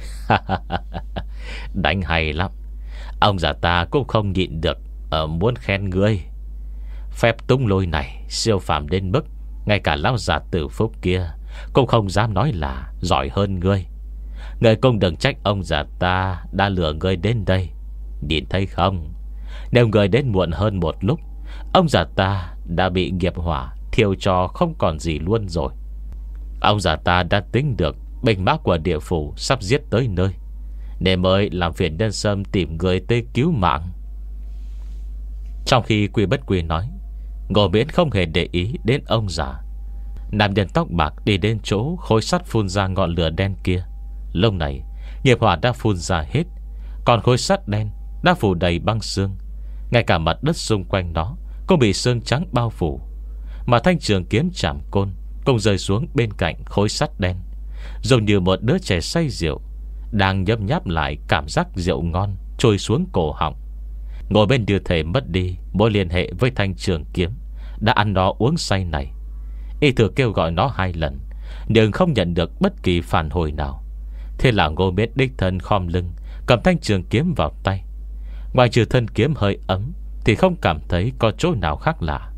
S1: Đánh hay lắm. Ông già ta cũng không nhịn được ở muốn khen ngươi. Phép tung lôi này siêu phàm đến mức ngay cả lão già Tử Phúc kia cũng không dám nói là giỏi hơn ngươi. Ngươi cũng đừng trách ông già ta đã lừa ngươi đến đây. Nhìn thấy không, nếu ngươi đến muộn hơn một lúc, ông già ta đã bị nghiệp hỏa thiêu cho không còn gì luôn rồi. Ông già ta đã tính được binh mã của địa phủ sắp giết tới nơi, nên mới làm phiền nhân sâm tìm người tới cứu mạng. Trong khi Quy Bất Quy nói, Ngô Miễn không hề để ý đến ông già. Nam nhân tóc bạc đi đến chỗ khối sắt phun ra ngọn lửa đen kia. Lúc này nghiệp hỏa đã phun ra hết, còn khối sắt đen đã phủ đầy băng sương. Ngay cả mặt đất xung quanh nó cũng bị sương trắng bao phủ. Mà thanh trường kiếm chạm côn cũng rơi xuống bên cạnh khối sắt đen, giống như một đứa trẻ say rượu đang nhấm nháp lại cảm giác rượu ngon trôi xuống cổ họng. Ngồi bên như thể mất đi mối liên hệ với thanh trường kiếm đã ăn nó uống say này. Y thử kêu gọi nó hai lần, nhưng không nhận được bất kỳ phản hồi nào. Thế là Ngô Miễn đích thân khom lưng, cầm thanh trường kiếm vào tay. Ngoài trừ thân kiếm hơi ấm thì không cảm thấy có chỗ nào khác lạ.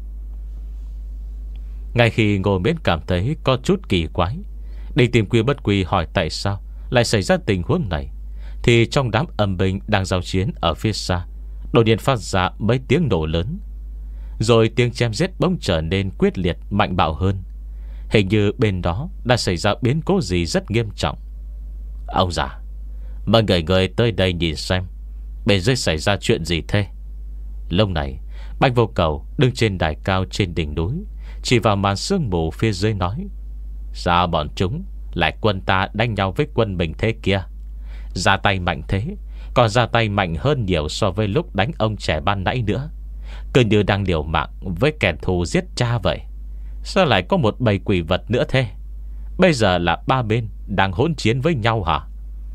S1: Ngay khi Ngô Miễn cảm thấy có chút kỳ quái, định tìm Quy Bất Quy hỏi tại sao lại xảy ra tình huống này, thì trong đám âm binh đang giao chiến ở phía xa đột nhiên phát ra mấy tiếng nổ lớn. Rồi tiếng chém giết bỗng trở nên quyết liệt mạnh bạo hơn. Hình như bên đó đã xảy ra biến cố gì rất nghiêm trọng. Ông già, mời người người tới đây nhìn xem bên dưới xảy ra chuyện gì thế. Lúc này Bạch Vô Cầu đứng trên đài cao trên đỉnh núi, chỉ vào màn sương mù phía dưới nói: Sao bọn chúng lại quân ta đánh nhau với quân mình thế kia? Ra tay mạnh thế, còn ra tay mạnh hơn nhiều so với lúc đánh ông trẻ ban nãy nữa. Cứ như đang liều mạng với kẻ thù giết cha vậy. Sao lại có một bầy quỷ vật nữa thế? Bây giờ là ba bên đang hỗn chiến với nhau hả?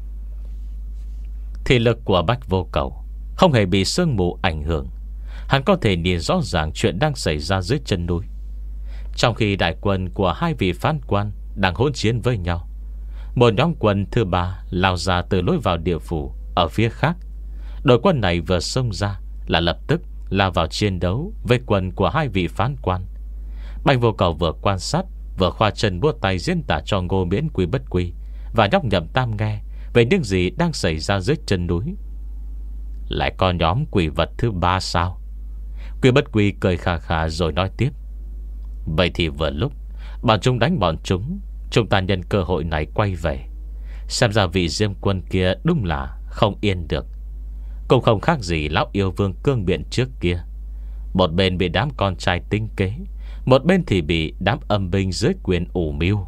S1: Thị lực của Bách Vô Cầu không hề bị sương mù ảnh hưởng. Hắn có thể nhìn rõ ràng chuyện đang xảy ra dưới chân núi. Trong khi đại quân của hai vị phán quan đang hỗn chiến với nhau, một nhóm quân thứ ba lao ra từ lối vào địa phủ ở phía khác. Đội quân này vừa xông ra là lập tức lao vào chiến đấu với quân của hai vị phán quan. Bạch Vô Cầu vừa quan sát, vừa khoa chân búa tay diễn tả cho Ngô Miễn, Quý Bất Quy và nhóc Nhậm Tam nghe về những gì đang xảy ra dưới chân núi. Lại có nhóm quỷ vật thứ ba sao? Quý Bất Quy cười khà khà rồi nói tiếp: vậy thì vừa lúc bọn chúng đánh bọn chúng, chúng ta nhân cơ hội này quay về. Xem ra vị Diêm Quân kia đúng là không yên được. Cũng không khác gì lão yêu vương cương biện trước kia. Một bên bị đám con trai tinh kế, một bên thì bị đám âm binh dưới quyền ủ mưu.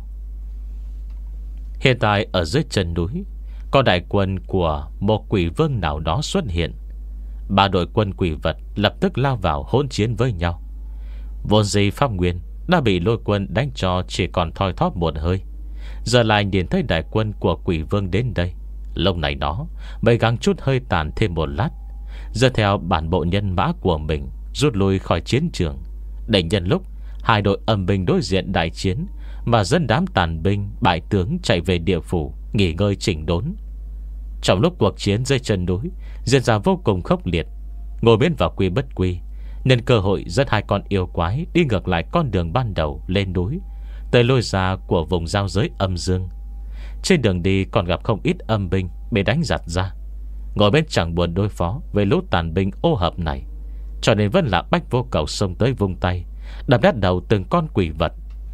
S1: Hiện tại ở dưới chân núi có đại quân của một quỷ vương nào đó xuất hiện. Ba đội quân quỷ vật lập tức lao vào hỗn chiến với nhau. Vốn dĩ Pháp Nguyên đã bị lôi quân đánh cho chỉ còn thoi thóp một hơi, giờ lại nhìn thấy đại quân của quỷ vương đến đây. Lúc này nó mới gắng chút hơi tàn thêm một lát, giờ theo bản bộ nhân mã của mình rút lui khỏi chiến trường, để nhân lúc hai đội âm binh đối diện đại chiến mà dẫn đám tàn binh bại tướng chạy về địa phủ nghỉ ngơi chỉnh đốn. Trong lúc cuộc chiến dưới chân núi diễn ra vô cùng khốc liệt, Ngô Miễn và Quý Bất Quy nhân cơ hội dẫn hai con yêu quái đi ngược lại con đường ban đầu lên núi, tới lối ra của vùng giao giới âm dương. Trên đường đi còn gặp không ít âm binh bị đánh giặt ra. Ngô Miễn chẳng buồn đối phó với lũ tàn binh ô hợp này, cho nên vẫn là Bách Vô Cầu xông tới vung tay đập nát đầu từng con quỷ vật.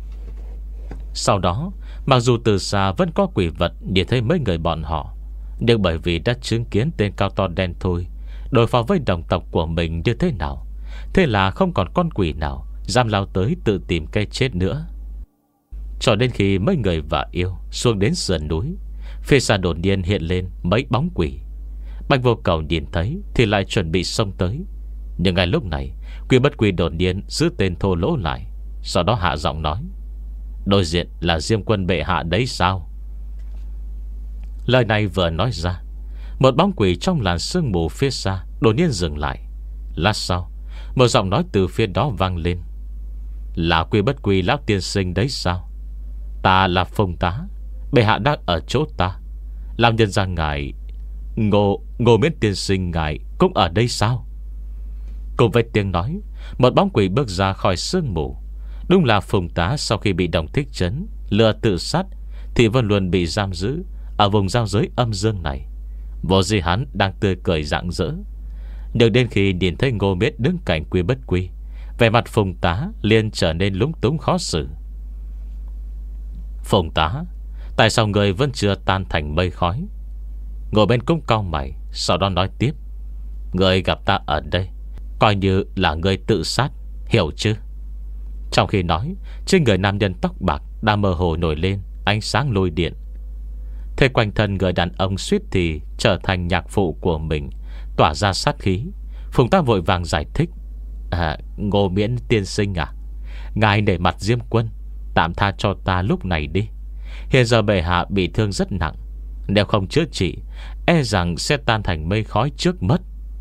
S1: Sau đó, mặc dù từ xa vẫn có quỷ vật nhìn thấy mấy người bọn họ, nhưng bởi vì đã chứng kiến tên cao to đen thui đối phó với đồng tộc của mình như thế nào, thế là không còn con quỷ nào dám lao tới tự tìm cây chết nữa. Cho đến khi mấy người và yêu xuống đến sườn núi, phía xa đột nhiên hiện lên mấy bóng quỷ. Bạch Vô Cầu nhìn thấy thì lại chuẩn bị xông tới, nhưng ngay lúc này Quý Bất Quy đột nhiên giữ tên thô lỗ lại, sau đó hạ giọng nói: đối diện là Diêm Quân bệ hạ đấy sao? Lời này vừa nói ra, một bóng quỷ trong làn sương mù phía xa đột nhiên dừng lại. Lát sau, một giọng nói từ phía đó vang lên: là Quý Bất Quy lão tiên sinh đấy sao? Ta là Phùng Tá, bệ hạ đang ở chỗ ta. Làm nhân ra ngài Ngô Ngô Miễn tiên sinh ngài cũng ở đây sao? Cùng với tiếng nói, một bóng quỷ bước ra khỏi sương mù. Đúng là Phùng Tá sau khi bị Đồng Thích Trấn lừa tự sát thì vẫn luôn bị giam giữ ở vùng giao giới âm dương này. Vô gì hắn đang tươi cười rạng rỡ, nhưng đến khi nhìn thấy Ngô Miễn đứng cạnh Quý Bất Quy, vẻ mặt Phùng Tá liền trở nên lúng túng khó xử. Phùng Tá, tại sao người vẫn chưa tan thành mây khói? Ngồi bên cũng cau mày, sau đó nói tiếp: người gặp ta ở đây coi như là người tự sát, hiểu chứ? Trong khi nói, trên người nam nhân tóc bạc đã mơ hồ nổi lên ánh sáng lôi điện. Thế quanh thân người đàn ông suýt thì trở thành nhạc phụ của mình, tỏa ra sát khí. Phùng Tá vội vàng giải thích: à, Ngô Miễn tiên sinh à, ngài nể mặt Diêm Quân, tạm tha cho ta lúc này đi. Hiện giờ bệ hạ bị thương rất nặng, nếu không chữa trị e rằng sẽ tan thành mây khói trước mất.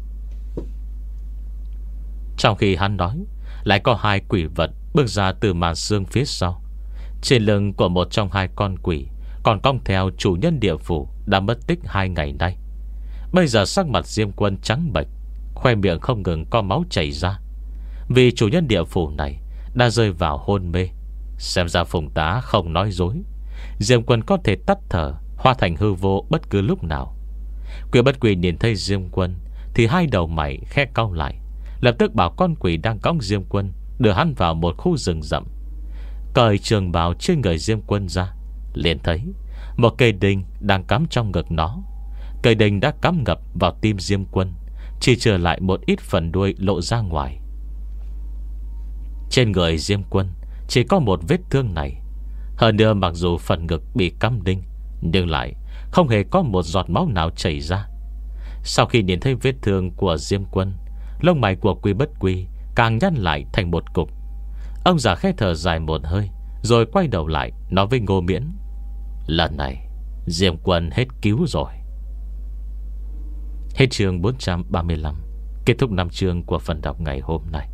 S1: Trong khi hắn nói, lại có hai quỷ vật bước ra từ màn sương phía sau. Trên lưng của một trong hai con quỷ còn cong theo chủ nhân địa phủ đã mất tích hai ngày nay. Bây giờ sắc mặt Diêm Quân trắng bệch, khoe miệng không ngừng có máu chảy ra, vì chủ nhân địa phủ này đã rơi vào hôn mê. Xem ra Phùng Tá không nói dối, Diêm Quân có thể tắt thở, hóa thành hư vô bất cứ lúc nào. Quý Bất Quy nhìn thấy Diêm Quân thì hai đầu mày khẽ cau lại, lập tức bảo con quỷ đang cõng Diêm Quân đưa hắn vào một khu rừng rậm, cởi trường bào trên người Diêm Quân ra. Liền thấy một cây đinh đang cắm trong ngực nó. Cây đinh đã cắm ngập vào tim Diêm Quân, chỉ trừ lại một ít phần đuôi lộ ra ngoài. Trên người Diêm Quân chỉ có một vết thương này. Hơn nữa mặc dù phần ngực bị cắm đinh, nhưng lại không hề có một giọt máu nào chảy ra. Sau khi nhìn thấy vết thương của Diêm Quân, lông mày của Quy Bất Quy càng nhăn lại thành một cục. Ông già khẽ thở dài một hơi, rồi quay đầu lại nói với Ngô Miễn: lần này Diêm Quân hết cứu rồi. Hết chương bốn trăm ba mươi lăm. Kết thúc năm chương của phần đọc ngày hôm nay.